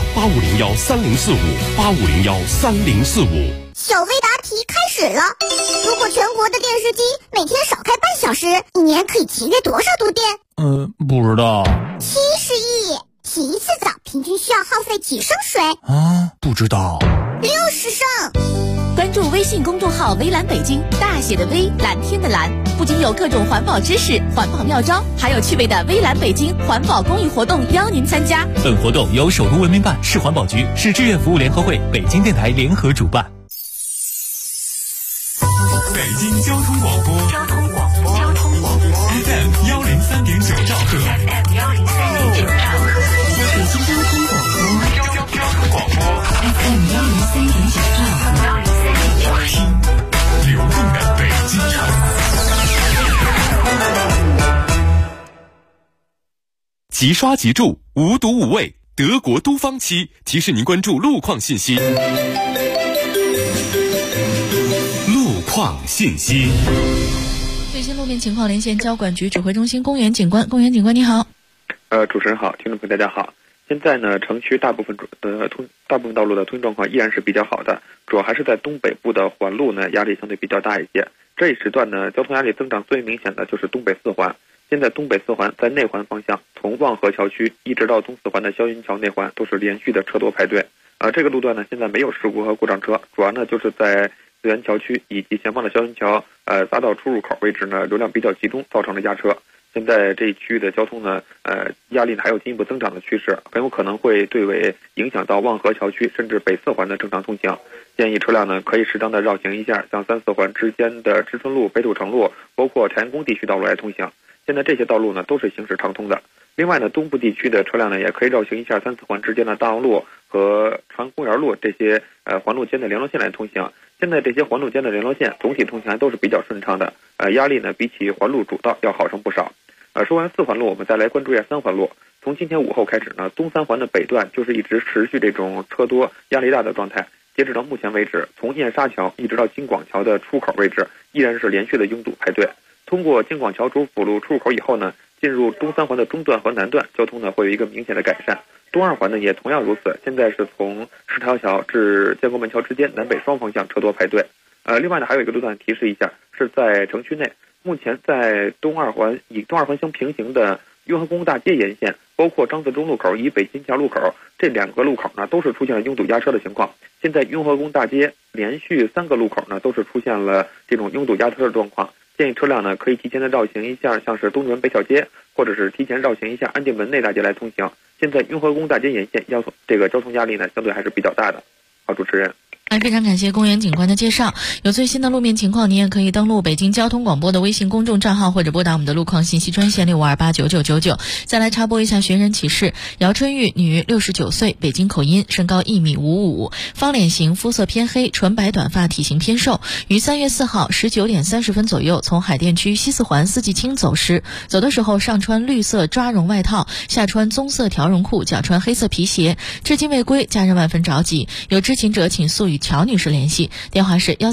Speaker 18: 8501304585013045。
Speaker 19: 小微答题开始了。如果全国的电视机每天少开半小时，一年可以节约多少度电？
Speaker 18: 不知道。
Speaker 19: 70亿。洗一次澡平均需要耗费几升水？
Speaker 18: 不知道。
Speaker 19: 60升。
Speaker 14: 关注微信公众号微蓝北京，大写的微，蓝天的蓝，不仅有各种环保知识、环保妙招，还有趣味的微蓝北京环保公益活动邀您参加。
Speaker 12: 本活动由首都文明办、市环保局、市志愿服务联合会、北京电台联合主办。
Speaker 1: 北京交通广播FM 103.9兆赫，北京交通广播FM 103.9兆赫，听流动的北京城。
Speaker 18: 即刷即住，无毒无味，德国都方漆提示您关注路况信息。况信息。
Speaker 6: 最新路面情况连线交管局指挥中心公园警官。公园警官你好。
Speaker 7: 主持人好，听众朋友大家好。现在呢，城区大部分道路的通行状况依然是比较好的，主要还是在东北部的环路呢，压力相对比较大一些。这一时段呢，交通压力增长最明显的就是东北四环。现在东北四环在内环方向，从望河桥区一直到东四环的霄云桥内环，都是连续的车多排队。这个路段呢，现在没有事故和故障车，主要呢就是在四元桥区以及前方的霄云桥匝道出入口位置呢，流量比较集中，造成了压车。现在这一区域的交通呢，压力还有进一步增长的趋势，很有可能会对为影响到望河桥区甚至北四环的正常通行。建议车辆呢可以适当的绕行一下，向三四环之间的知春路、北土城路，包括柴营宫地区道路来通行。现在这些道路呢都是行驶畅通的。另外呢，东部地区的车辆呢也可以绕行一下三四环之间的大望路和长公园路这些环路间的联络线来通行。现在这些环路间的联络线总体通行还都是比较顺畅的，压力呢比起环路主道要好上不少。说完四环路，我们再来关注一下三环路。从今天午后开始呢，东三环的北段就是一直持续这种车多、压力大的状态。截止到目前为止，从燕莎桥一直到京广桥的出口位置，依然是连续的拥堵排队。通过京广桥主辅路出口以后呢，进入东三环的中段和南段，交通呢会有一个明显的改善。东二环呢也同样如此，现在是从石条桥至建国门桥之间南北双方向车多排队。另外呢还有一个路段提示一下，是在城区内，目前在东二环以东二环相平行的雍和宫大街沿线，包括张自忠路口以北新桥路口这两个路口呢，都是出现了拥堵压车的情况。现在雍和宫大街连续3个路口呢，都是出现了这种拥堵压车的状况。建议车辆呢可以提前的绕行一下，像是东直门北小街，或者是提前绕行一下安定门内大街来通行。现在雍和宫大街沿线这个交通压力呢，相对还是比较大的。好，主持人。
Speaker 6: 非常感谢公园警官的介绍。有最新的路面情况，您也可以登录北京交通广播的微信公众账号，或者拨打我们的路况信息专线65289999。再来插播一下寻人启事：姚春玉，女，69岁，北京口音，身高1.55米，方脸型，肤色偏黑，纯白短发，体型偏瘦。于3月4号19点30分左右从海淀区西四环四季青走时，走的时候上穿绿色抓绒外套，下穿棕色条绒裤，脚穿黑色皮鞋，至今未归，家人万分着急。有知情者请速与乔女士联系，电话是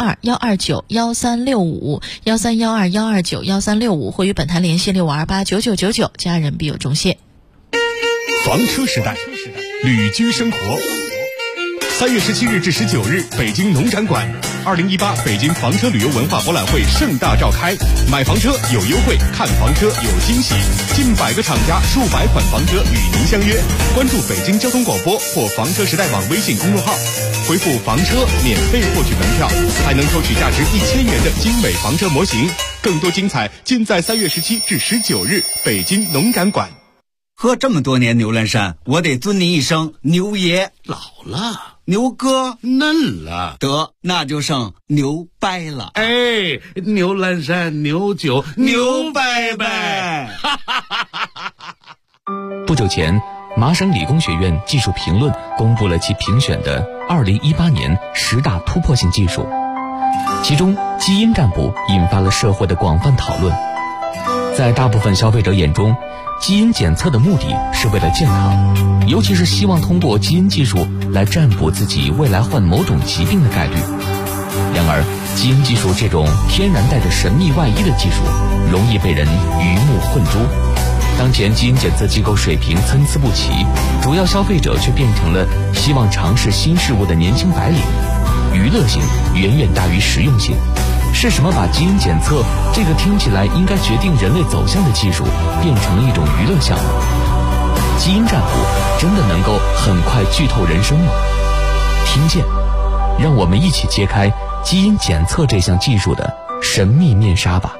Speaker 6: 1312-129-1365，1312-129-1365，或与本台联系65289999，家人必有重谢。
Speaker 18: 房车时代，旅居生活。3月17日至19日，北京农展馆，2018北京房车旅游文化博览会盛大召开。买房车有优惠，看房车有惊喜，近100个厂家，数百款房车与您相约。关注北京交通广播或房车时代网微信公众号，回复房车免费获取门票，还能抽取价值1000元的精美房车模型。更多精彩尽在3月17至19日北京农展馆。
Speaker 3: 喝这么多年牛栏山，我得尊您一声牛爷。
Speaker 9: 老了，
Speaker 3: 牛哥
Speaker 9: 嫩了，
Speaker 3: 得那就剩牛掰了。
Speaker 9: 哎，牛栏山牛酒牛掰掰。
Speaker 10: 不久前， 麻省理工学院技术评论公布了其评选的2018年10大突破性技术，其中基因占卜引发了社会的广泛讨论。在大部分消费者眼中，基因检测的目的是为了健康，尤其是希望通过基因技术来占卜自己未来患某种疾病的概率。然而，基因技术这种天然带着神秘外衣的技术，容易被人鱼目混珠。当前基因检测机构水平参差不齐，主要消费者却变成了希望尝试新事物的年轻白领，娱乐性远远大于实用性。是什么把基因检测这个听起来应该决定人类走向的技术变成了一种娱乐项目？基因占卜真的能够很快剧透人生吗？听见，让我们一起揭开基因检测这项技术的神秘面纱吧。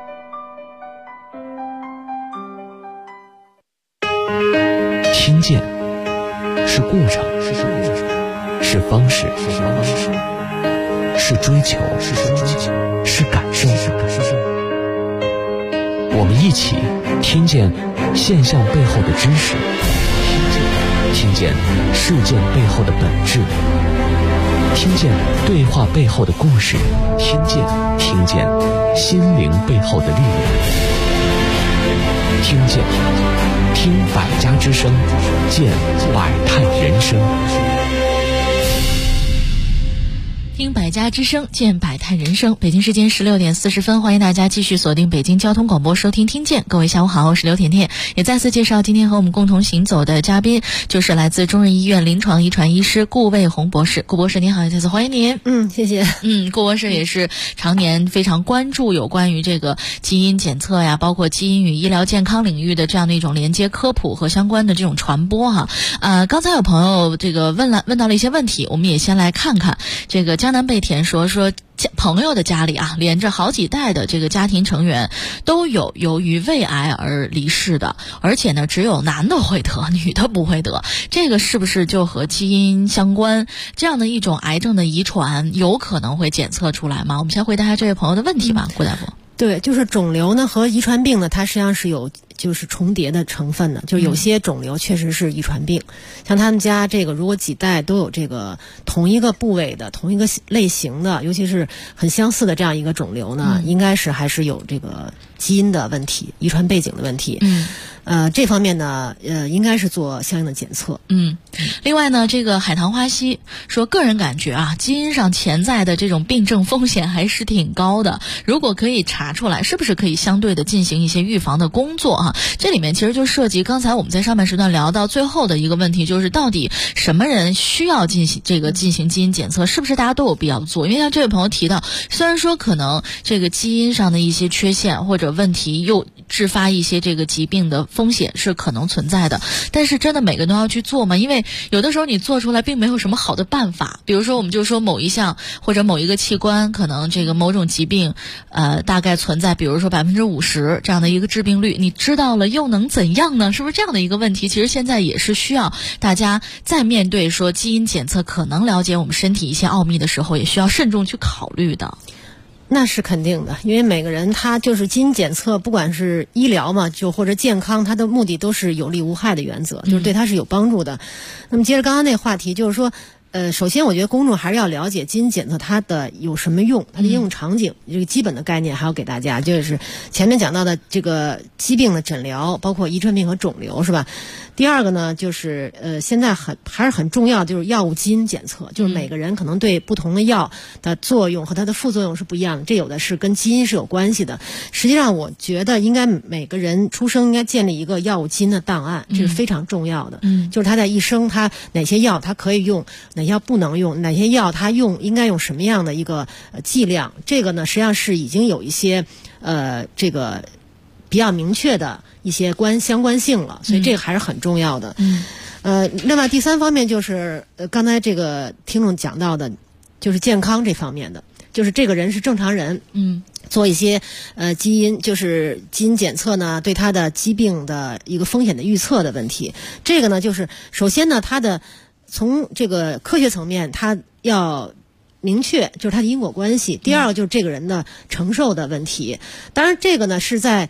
Speaker 10: 听见是过程，是方式，是追求，是感受。我们一起听见现象背后的知识，听见事件背后的本质，听见对话背后的故事，听见心灵背后的力量，听百家之声，见百态人生。
Speaker 6: 听百家之声，见百态人生。北京时间16点40分，欢迎大家继续锁定北京交通广播收听听见。各位下午好，我是刘甜甜，也再次介绍今天和我们共同行走的嘉宾，就是来自中人医院临床遗传医师顾卫红博士。顾博士您好，再次欢迎您。
Speaker 11: 谢谢。
Speaker 6: 顾博士也是常年非常关注有关于这个基因检测呀，包括基因与医疗健康领域的这样的一种连接科普和相关的这种传播哈。刚才有朋友这个问到了一些问题，我们也先来看看。这个江南贝田说朋友的家里啊，连着好几代的这个家庭成员都有由于胃癌而离世的，而且呢只有男的会得，女的不会得，这个是不是就和基因相关？这样的一种癌症的遗传有可能会检测出来吗？我们先回答一下这位朋友的问题吧，顾大夫。
Speaker 11: 对，就是肿瘤呢和遗传病呢，它实际上是有就是重叠的成分的，就是有些肿瘤确实是遗传病，像他们家这个如果几代都有这个同一个部位的同一个类型的，尤其是很相似的这样一个肿瘤呢，应该是还是有这个基因的问题，遗传背景的问题。这方面呢应该是做相应的检测。
Speaker 6: 另外呢，这个海棠花溪说，个人感觉啊，基因上潜在的这种病症风险还是挺高的，如果可以查出来，是不是可以相对的进行一些预防的工作啊？这里面其实就涉及刚才我们在上半时段聊到最后的一个问题，就是到底什么人需要进行基因检测，是不是大家都有必要做？因为像这位朋友提到，虽然说可能这个基因上的一些缺陷或者问题又致发一些这个疾病的风险是可能存在的，但是真的每个都要去做吗？因为有的时候你做出来并没有什么好的办法，比如说我们就说某一项或者某一个器官可能这个某种疾病大概存在比如说50%这样的一个致病率，你知道了又能怎样呢？是不是这样的一个问题？其实现在也是需要大家在面对说基因检测可能了解我们身体一些奥秘的时候，也需要慎重去考虑的。
Speaker 11: 那是肯定的，因为每个人他就是基因检测，不管是医疗嘛，就或者健康，它的目的都是有利无害的原则，就是对它是有帮助的。那么接着刚刚那话题，就是说首先我觉得公众还是要了解基因检测它的有什么用，它的应用场景，这个基本的概念还要给大家，就是前面讲到的这个疾病的诊疗，包括遗传病和肿瘤，是吧？第二个呢，就是现在还是很重要，就是药物基因检测，就是每个人可能对不同的药的作用和它的副作用是不一样的，这有的是跟基因是有关系的。实际上我觉得应该每个人出生应该建立一个药物基因的档案，这是非常重要的。就是他在一生他哪些药他可以用，哪些药不能用，哪些药他应该用什么样的一个剂量，这个呢实际上是已经有一些这个比较明确的一些相关性了，所以这个还是很重要的。另外第三方面就是刚才这个听众讲到的，就是健康这方面的，就是这个人是正常人，做一些基因检测呢，对他的疾病的一个风险的预测的问题。这个呢，就是首先呢，他的从这个科学层面，他要明确就是它的因果关系。第二个就是这个人的承受的问题。当然，这个呢是在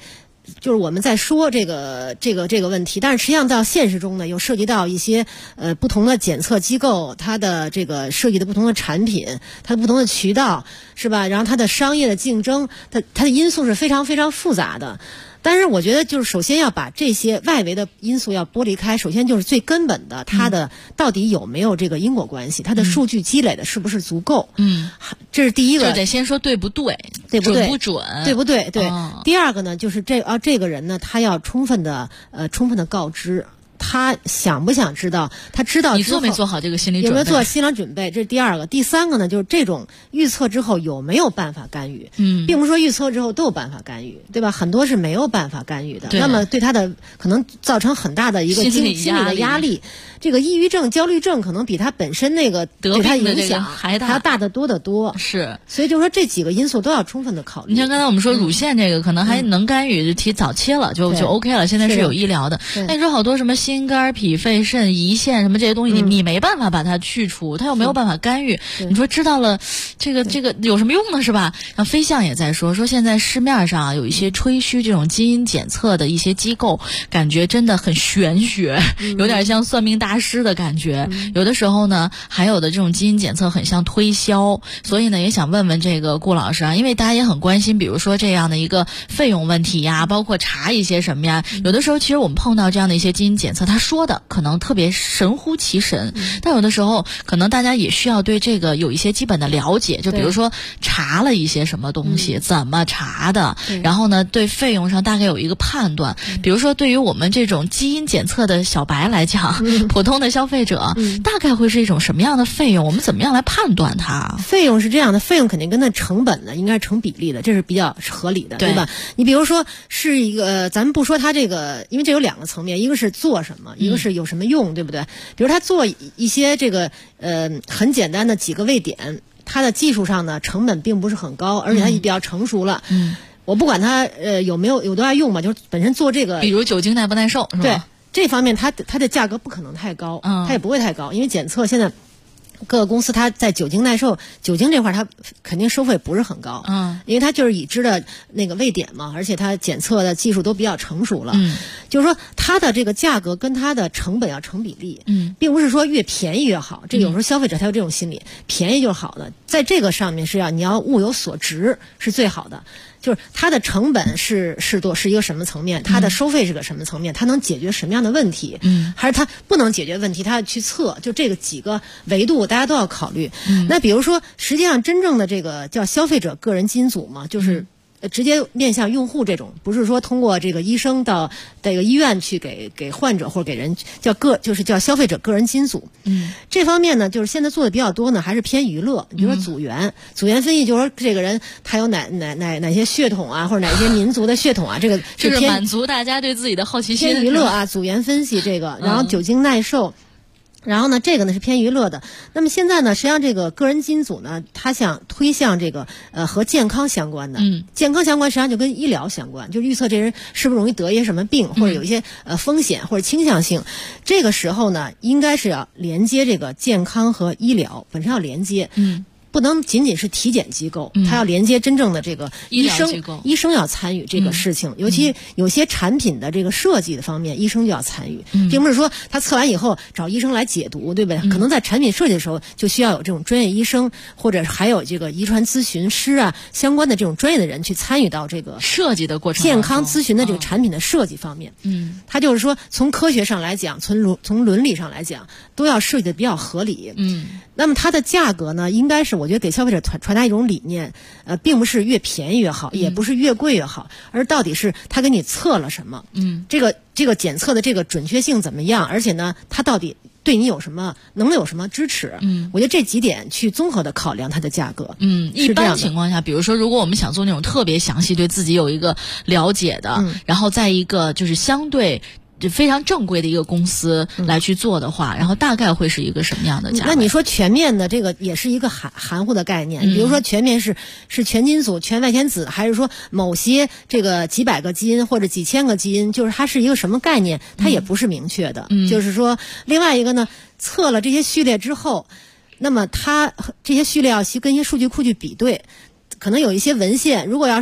Speaker 11: 就是我们在说这个问题，但是实际上到现实中呢，又涉及到一些不同的检测机构，它的这个设计的不同的产品，它的不同的渠道，是吧？然后它的商业的竞争，它的因素是非常非常复杂的。但是我觉得，就是首先要把这些外围的因素要剥离开。首先就是最根本的，它的到底有没有这个因果关系？它的数据积累的是不是足够？这是第一个。
Speaker 6: 就得先说对不对，
Speaker 11: 对不对？
Speaker 6: 准不准？
Speaker 11: 对不对？对。第二个呢，就是这个人呢，他要充分的告知。他想不想知道？他知道之后
Speaker 6: 你做没做好这个心理准备？
Speaker 11: 有没有做心理准备？这是第二个。第三个呢，就是这种预测之后有没有办法干预？并不是说预测之后都有办法干预，对吧？很多是没有办法干预的。那么对他的可能造成很大的一个心理的压力。这个抑郁症、焦虑症可能比他本身那个对他影响还要大得多得多。
Speaker 6: 是，
Speaker 11: 所以就是说这几个因素都要充分的考虑。
Speaker 6: 你像刚才我们说乳腺这个可能还能干预，就提早切了就 OK 了。现在是有医疗的。那你说好多什么心肝脾肺肾胰腺什么这些东西，你没办法把它去除，它又没有办法干预。你说知道了这个有什么用呢？是吧？然后飞象也在说现在市面上有一些吹嘘这种基因检测的一些机构，感觉真的很玄学，有点像算命大师的感觉。有的时候呢，还有的这种基因检测很像推销。所以呢，也想问问这个顾老师啊，因为大家也很关心，比如说这样的一个费用问题呀，包括查一些什么呀。有的时候其实我们碰到这样的一些基因检测，他说的可能特别神乎其神，但有的时候可能大家也需要对这个有一些基本的了解，就比如说查了一些什么东西，怎么查的，然后呢对费用上大概有一个判断。比如说对于我们这种基因检测的小白来讲，普通的消费者大概会是一种什么样的费用？我们怎么样来判断它？
Speaker 11: 费用是这样的，费用肯定跟它成本呢应该是成比例的，这是比较合理的，对吧？你比如说是一个咱们不说它这个，因为这有两个层面，一个是做什么，一个是有什么用，对不对？比如他做一些这个很简单的几个位点，它的技术上呢成本并不是很高，而且它也比较成熟了。我不管它有多大用吧，就是本身做这个，
Speaker 6: 比如酒精耐不耐受，是吧？
Speaker 11: 对这方面它的价格不可能太高，它也不会太高，因为检测现在各个公司它在酒精耐受酒精这块它肯定收费不是很高，因为它就是已知的那个位点嘛，而且它检测的技术都比较成熟了，就是说它的这个价格跟它的成本要成比例，并不是说越便宜越好，这个有时候消费者他有这种心理，便宜就是好的，在这个上面你要物有所值是最好的。就是它的成本是一个什么层面，它的收费是个什么层面，它能解决什么样的问题，还是它不能解决问题，它要去测，就这个几个维度大家都要考虑。那比如说实际上真正的这个叫消费者个人基因组嘛，就是直接面向用户这种，不是说通过这个医生到这个医院去给患者或者给人就是叫消费者个人基因组。这方面呢，就是现在做的比较多呢，还是偏娱乐。比如说组员分析，就是说这个人他有哪些血统啊，或者哪些民族的血统啊，这个
Speaker 6: 就是满足大家对自己的好奇心。
Speaker 11: 偏娱乐啊，组员分析这个，然后酒精耐受。然后呢，这个呢是偏娱乐的。那么现在呢，实际上这个个人基因组呢，它想推向这个和健康相关的，健康相关实际上就跟医疗相关，就是预测这人是不是容易得一些什么病，或者有一些风险或者倾向性。这个时候呢，应该是要连接这个健康和医疗，本身要连接。不能仅仅是体检机构，它要连接真正的这个医生要参与这个事情，尤其有些产品的这个设计的方面，医生就要参与，并不是说他测完以后找医生来解读，对不对？可能在产品设计的时候就需要有这种专业医生，或者还有这个遗传咨询师啊相关的这种专业的人去参与到这个
Speaker 6: 设计的过程，
Speaker 11: 健康咨询的这个产品的设计方面。他就是说从科学上来讲，从伦理上来讲，都要设计的比较合理。那么它的价格呢，应该是我觉得给消费者传达一种理念，并不是越便宜越好，也不是越贵越好，而到底是他给你测了什么，这个检测的这个准确性怎么样，而且呢，它到底对你有什么支持？我觉得这几点去综合的考量它的价格。
Speaker 6: 一般情况下，比如说如果我们想做那种特别详细，对自己有一个了解的，然后在一个就是相对就非常正规的一个公司来去做的话，然后大概会是一个什么样的价格？
Speaker 11: 那你说全面的这个也是一个含糊的概念，比如说全面是全基因组、全外显子，还是说某些这个几百个基因或者几千个基因，就是它是一个什么概念？它也不是明确的。就是说，另外一个呢，测了这些序列之后，那么它这些序列要跟一些数据库去比对。可能有一些文献，如果要是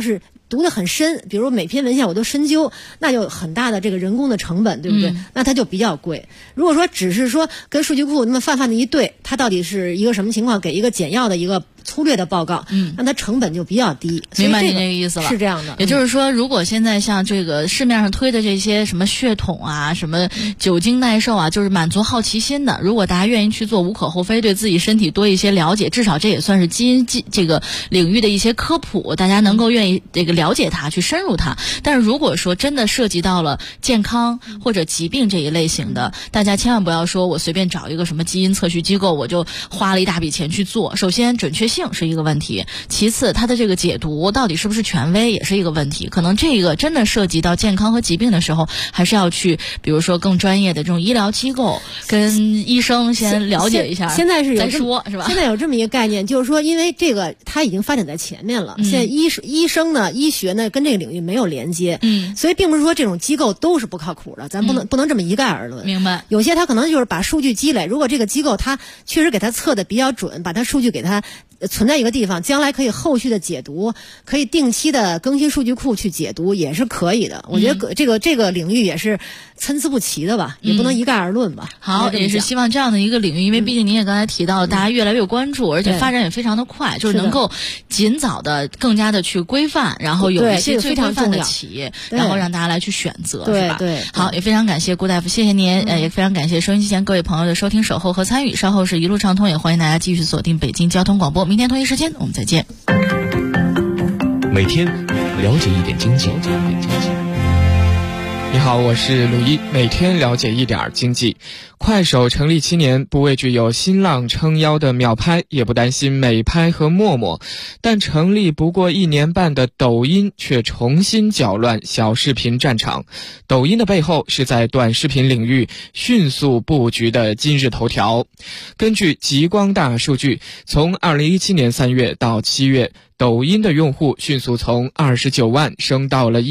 Speaker 11: 读得很深，比如每篇文献我都深究，那就很大的这个人工的成本，对不对？那它就比较贵。如果说只是说跟数据库那么泛的一对，它到底是一个什么情况，给一个简要的一个粗略的报告，那它成本就比较低。
Speaker 6: 明白你这个意思了，
Speaker 11: 是这样的。
Speaker 6: 也就是说，如果现在像这个市面上推的这些什么血统啊、什么酒精耐受啊，就是满足好奇心的，如果大家愿意去做，无可厚非，对自己身体多一些了解，至少这也算是基因这个领域的一些科普，大家能够愿意这个了解它，去深入它。但是如果说真的涉及到了健康或者疾病这一类型的，大家千万不要说我随便找一个什么基因测序机构，我就花了一大笔钱去做。首先，准确性是一个问题，其次，它的这个解读到底是不是权威也是一个问题。可能这个真的涉及到健康和疾病的时候，还是要去比如说更专业的这种医疗机构跟医生先了解一下，
Speaker 11: 现在是有
Speaker 6: 再说是吧？
Speaker 11: 现在有这么一个概念，就是说因为这个它已经发展在前面了，现在医生呢、医学呢跟这个领域没有连接，所以并不是说这种机构都是不靠谱的，咱不能这么一概而论。
Speaker 6: 明白？
Speaker 11: 有些它可能就是把数据积累，如果这个机构它确实给它测的比较准，把它数据给它存在一个地方，将来可以后续的解读，可以定期的更新数据库去解读，也是可以的。我觉得这个领域也是参差不齐的吧，也不能一概而论吧。
Speaker 6: 好，也是希望这样的一个领域，因为毕竟您也刚才提到了，大家越来越关注，而且发展也非常的快，就是能够尽早的更加的去规范，然后有一些最规范的企业，然后让大家来去选择，是吧？
Speaker 11: 对。
Speaker 6: 好，也非常感谢顾大夫，谢谢您，也非常感谢收音机前各位朋友的收听、守候和参与。稍后是一路畅通，也欢迎大家继续锁定北京交通广播。明天同一时间我们再见。
Speaker 10: 每天了解一点经济。
Speaker 20: 你好，我是鲁一，每天了解一点经济。快手成立7年，不畏具有新浪撑腰的秒拍，也不担心美拍和陌陌，但成立不过1年半的抖音却重新搅乱小视频战场。抖音的背后是在短视频领域迅速布局的今日头条。根据极光大数据，从2017年3月到7月，抖音的用户迅速从29万升到了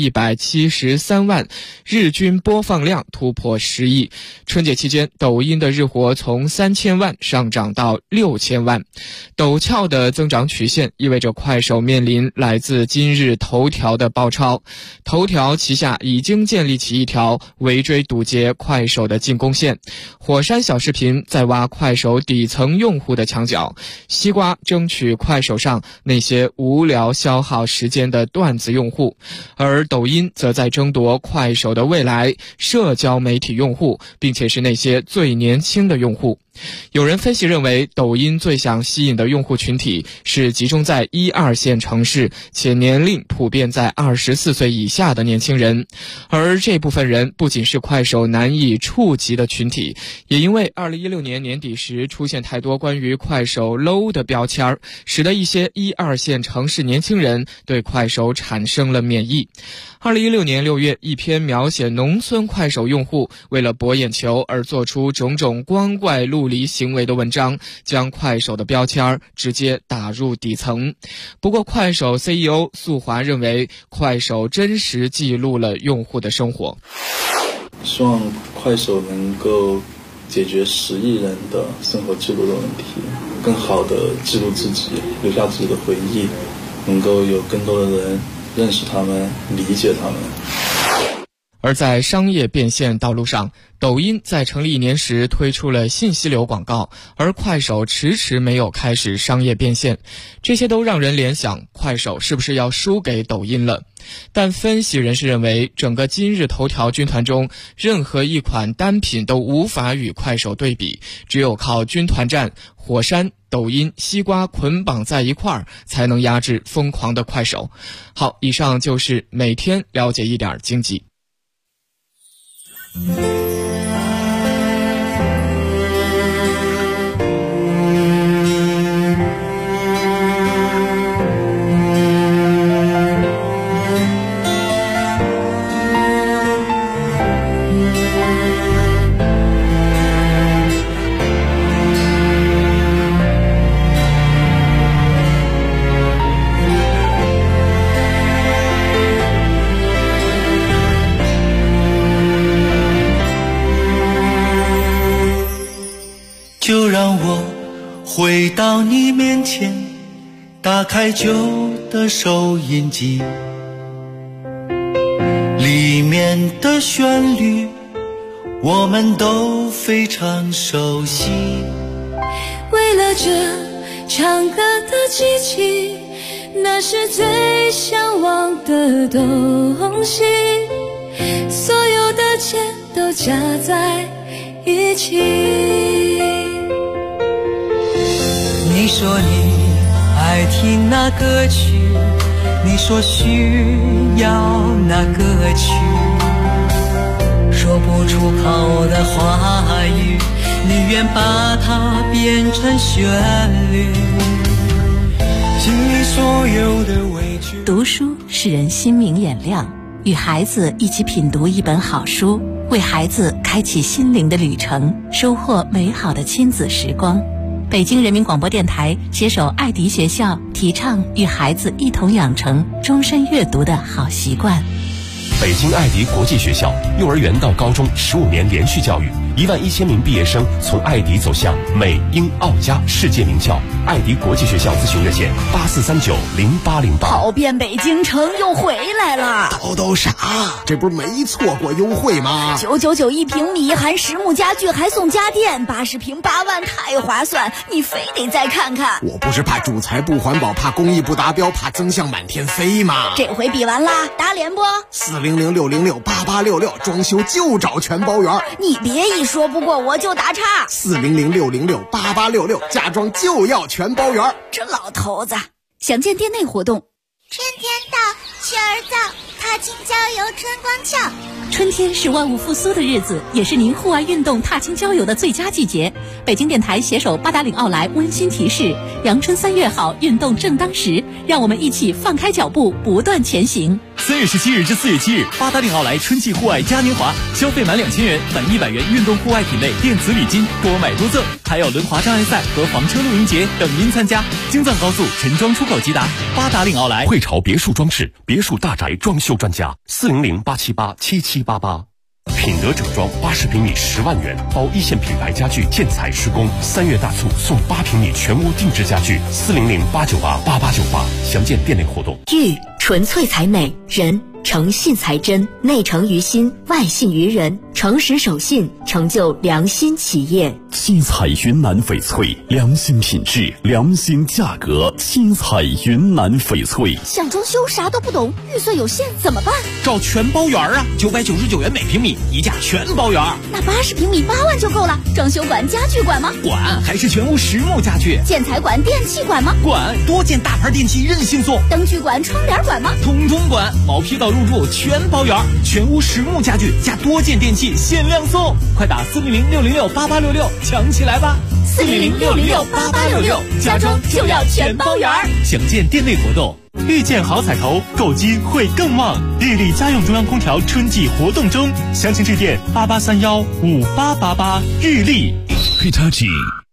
Speaker 20: 173万，日均播放量突破10亿。春节期间，抖音的日活从3000万上涨到6000万。陡峭的增长曲线意味着快手面临来自今日头条的包抄。头条旗下已经建立起一条围追堵截快手的进攻线。火山小视频在挖快手底层用户的墙角，西瓜争取快手上那些无聊消耗时间的段子用户，而抖音则在争夺快手的未来社交媒体用户，并且是那些最年轻的用户。有人分析认为，抖音最想吸引的用户群体是集中在1、2线城市，且年龄普遍在24岁以下的年轻人。而这部分人不仅是快手难以触及的群体，也因为2016年年底时出现太多关于快手 low 的标签，使得一些1、2线城市年轻人对快手产生了免疫。2016年6月，一篇描写农村快手用户为了博眼球而做出种种光怪陆离行为的文章，将快手的标签直接打入底层。不过快手 CEO 宿华认为，快手真实记录了用户的生活。
Speaker 21: 希望快手能够解决10亿人的生活记录的问题，更好的记录自己，留下自己的回忆，能够有更多的人认识他们，理解他们。
Speaker 20: 而在商业变现道路上，抖音在成立1年时推出了信息流广告，而快手迟迟没有开始商业变现，这些都让人联想，快手是不是要输给抖音了？但分析人士认为，整个今日头条军团中，任何一款单品都无法与快手对比，只有靠军团战、火山、抖音、西瓜捆绑在一块儿，才能压制疯狂的快手。好，以上就是每天了解一点经济。
Speaker 22: 就让我回到你面前，打开旧的收音机， 里面的旋律我们都非常熟悉。
Speaker 5: 为了这唱歌的机器，那是最向往的东西，所有的钱都加在一起。
Speaker 8: 你说你爱听那歌曲，你说需要那歌曲，说不出口的话语，你愿把它变成旋律。经历所有的委屈，
Speaker 2: 读书使人心明眼亮，与孩子一起品读一本好书，为孩子开启心灵的旅程，收获美好的亲子时光。北京人民广播电台携手爱迪学校，提倡与孩子一同养成终身阅读的好习惯。
Speaker 23: 北京爱迪国际学校幼儿园到高中15年连续教育，11000名毕业生从爱迪走向美英澳加世界名校。爱迪国际学校咨询热线84390808。
Speaker 14: 跑遍北京城又回来了。
Speaker 24: 叨啥？这不是没错过优惠吗
Speaker 14: ？999一平米，含实木家具还送家电，80平8万，太划算！你非得再看看。
Speaker 24: 我不是怕主材不环保，怕工艺不达标，怕增项满天飞吗？
Speaker 14: 这回比完啦，打脸不
Speaker 24: ？400-606-8866，装修就找全包圆。
Speaker 14: 你别一说不过我就打岔。
Speaker 24: 400-606-8866，家装就要全包圆。
Speaker 14: 这老头子，详见店内活动。
Speaker 19: 春天到，去儿早，踏青郊游春光俏。
Speaker 2: 春天是万物复苏的日子，也是您户外运动踏青郊游的最佳季节。北京电台携手八达岭奥莱温馨提示：阳春3月好，运动正当时，让我们一起放开脚步，不断前行。
Speaker 12: 3月17日至4月7日，八达岭奥莱春季户外嘉年华，消费满2000元，满100元运动户外品类电子礼金，多买多赠，还有轮滑障碍赛和房车露营节等您参加。京藏高速陈庄出口吉达，八达岭奥莱。
Speaker 23: 汇潮别墅装饰，别墅大宅装修专家，400-878-7788。品德整装80平米10万元，包一线品牌家具建材施工，3月大促送8平米全屋定制家具，400-898-8898，详见店内活动。
Speaker 17: 玉纯粹才美，人诚信才真，内诚于心，外信于人，诚实守信，成就良心企业。
Speaker 25: 七彩云南翡翠，良心品质，良心价格。七彩云南翡翠。
Speaker 14: 想装修啥都不懂，预算有限怎么办？
Speaker 13: 找全包圆啊，999元每平米，一价全包圆。
Speaker 14: 那80平米8万就够了。装修管、家具管吗？
Speaker 13: 管，还是全屋实木家具。
Speaker 14: 建材管、电器管吗？
Speaker 13: 管，多件大牌电器任性送。
Speaker 14: 灯具管、窗帘管吗？
Speaker 13: 统统管，毛坯到入住全包圆，全屋实木家具加多件电器限量送，快打400-606-8866抢起来吧
Speaker 14: ！400-606-8866，家装就要全包圆。
Speaker 12: 详见店内活动。遇见好彩头，购金会更旺。日立家用中央空调春季活动中，详情致电88315888。日立
Speaker 25: Hitachi。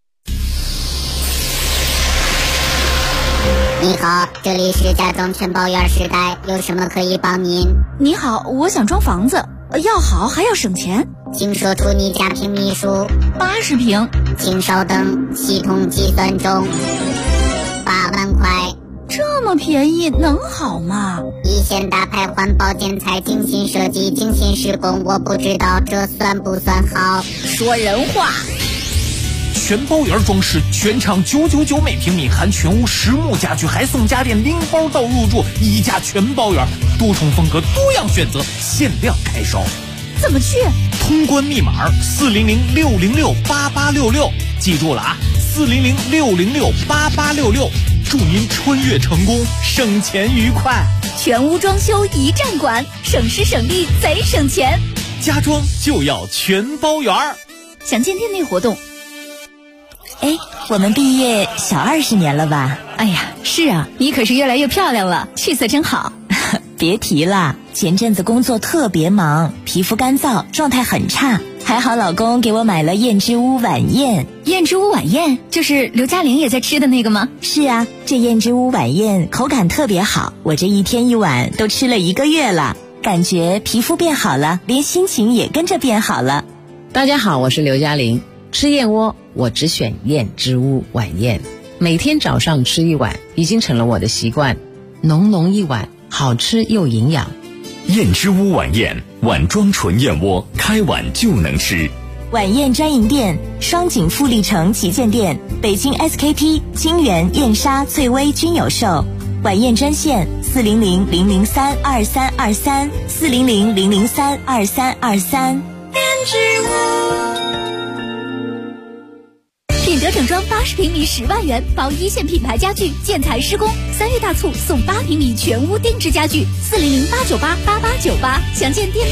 Speaker 19: 你好，这里是家装全包圆时代，有什么可以帮您？
Speaker 14: 你好，我想装房子，要好还要省钱，
Speaker 19: 请说出你家平米数。
Speaker 14: 80平。
Speaker 19: 请稍等，系统计算中。8万块。
Speaker 14: 这么便宜能好吗？
Speaker 19: 一线大牌环保建材，精心设计，精心施工，我不知道这算不算好。
Speaker 14: 说人话。
Speaker 13: 全包圆装饰，全场999每平米，含全屋实木家具，还送家电，拎包到入住，一价全包圆，多重风格，多样选择，限量开售。
Speaker 14: 怎么去？
Speaker 13: 通关密码400-606-8866，记住了啊，400-606-8866，祝您穿越成功，省钱愉快。
Speaker 14: 全屋装修一站管，省时省力贼省钱。
Speaker 13: 家装就要全包圆。
Speaker 14: 详见店内活动。
Speaker 17: 哎，我们毕业小20年了吧？
Speaker 14: 哎呀，是啊，你可是越来越漂亮了，气色真好。
Speaker 17: 别提了，前阵子工作特别忙，皮肤干燥，状态很差。还好老公给我买了燕之屋晚宴。
Speaker 14: 燕之屋晚宴就是刘嘉玲也在吃的那个吗？
Speaker 17: 是啊，这燕之屋晚宴口感特别好，我这一天一碗都吃了1个月了，感觉皮肤变好了，连心情也跟着变好了。
Speaker 16: 大家好，我是刘嘉玲。吃燕窝我只选燕之屋晚宴，每天早上吃1碗已经成了我的习惯，浓浓一碗，好吃又营养。
Speaker 25: 燕之屋晚宴，碗装纯燕窝，开碗就能吃。
Speaker 17: 晚宴专营店：双井富力城旗舰店、北京 SKP、金源、燕莎、翠微均有售。晚宴专线：400-003-2323，400-003-2323。
Speaker 14: 品德整装80平米10万元，包一线品牌家具、建材施工。3月大促送8平米全屋定制家具，400-898-8898，详见店内。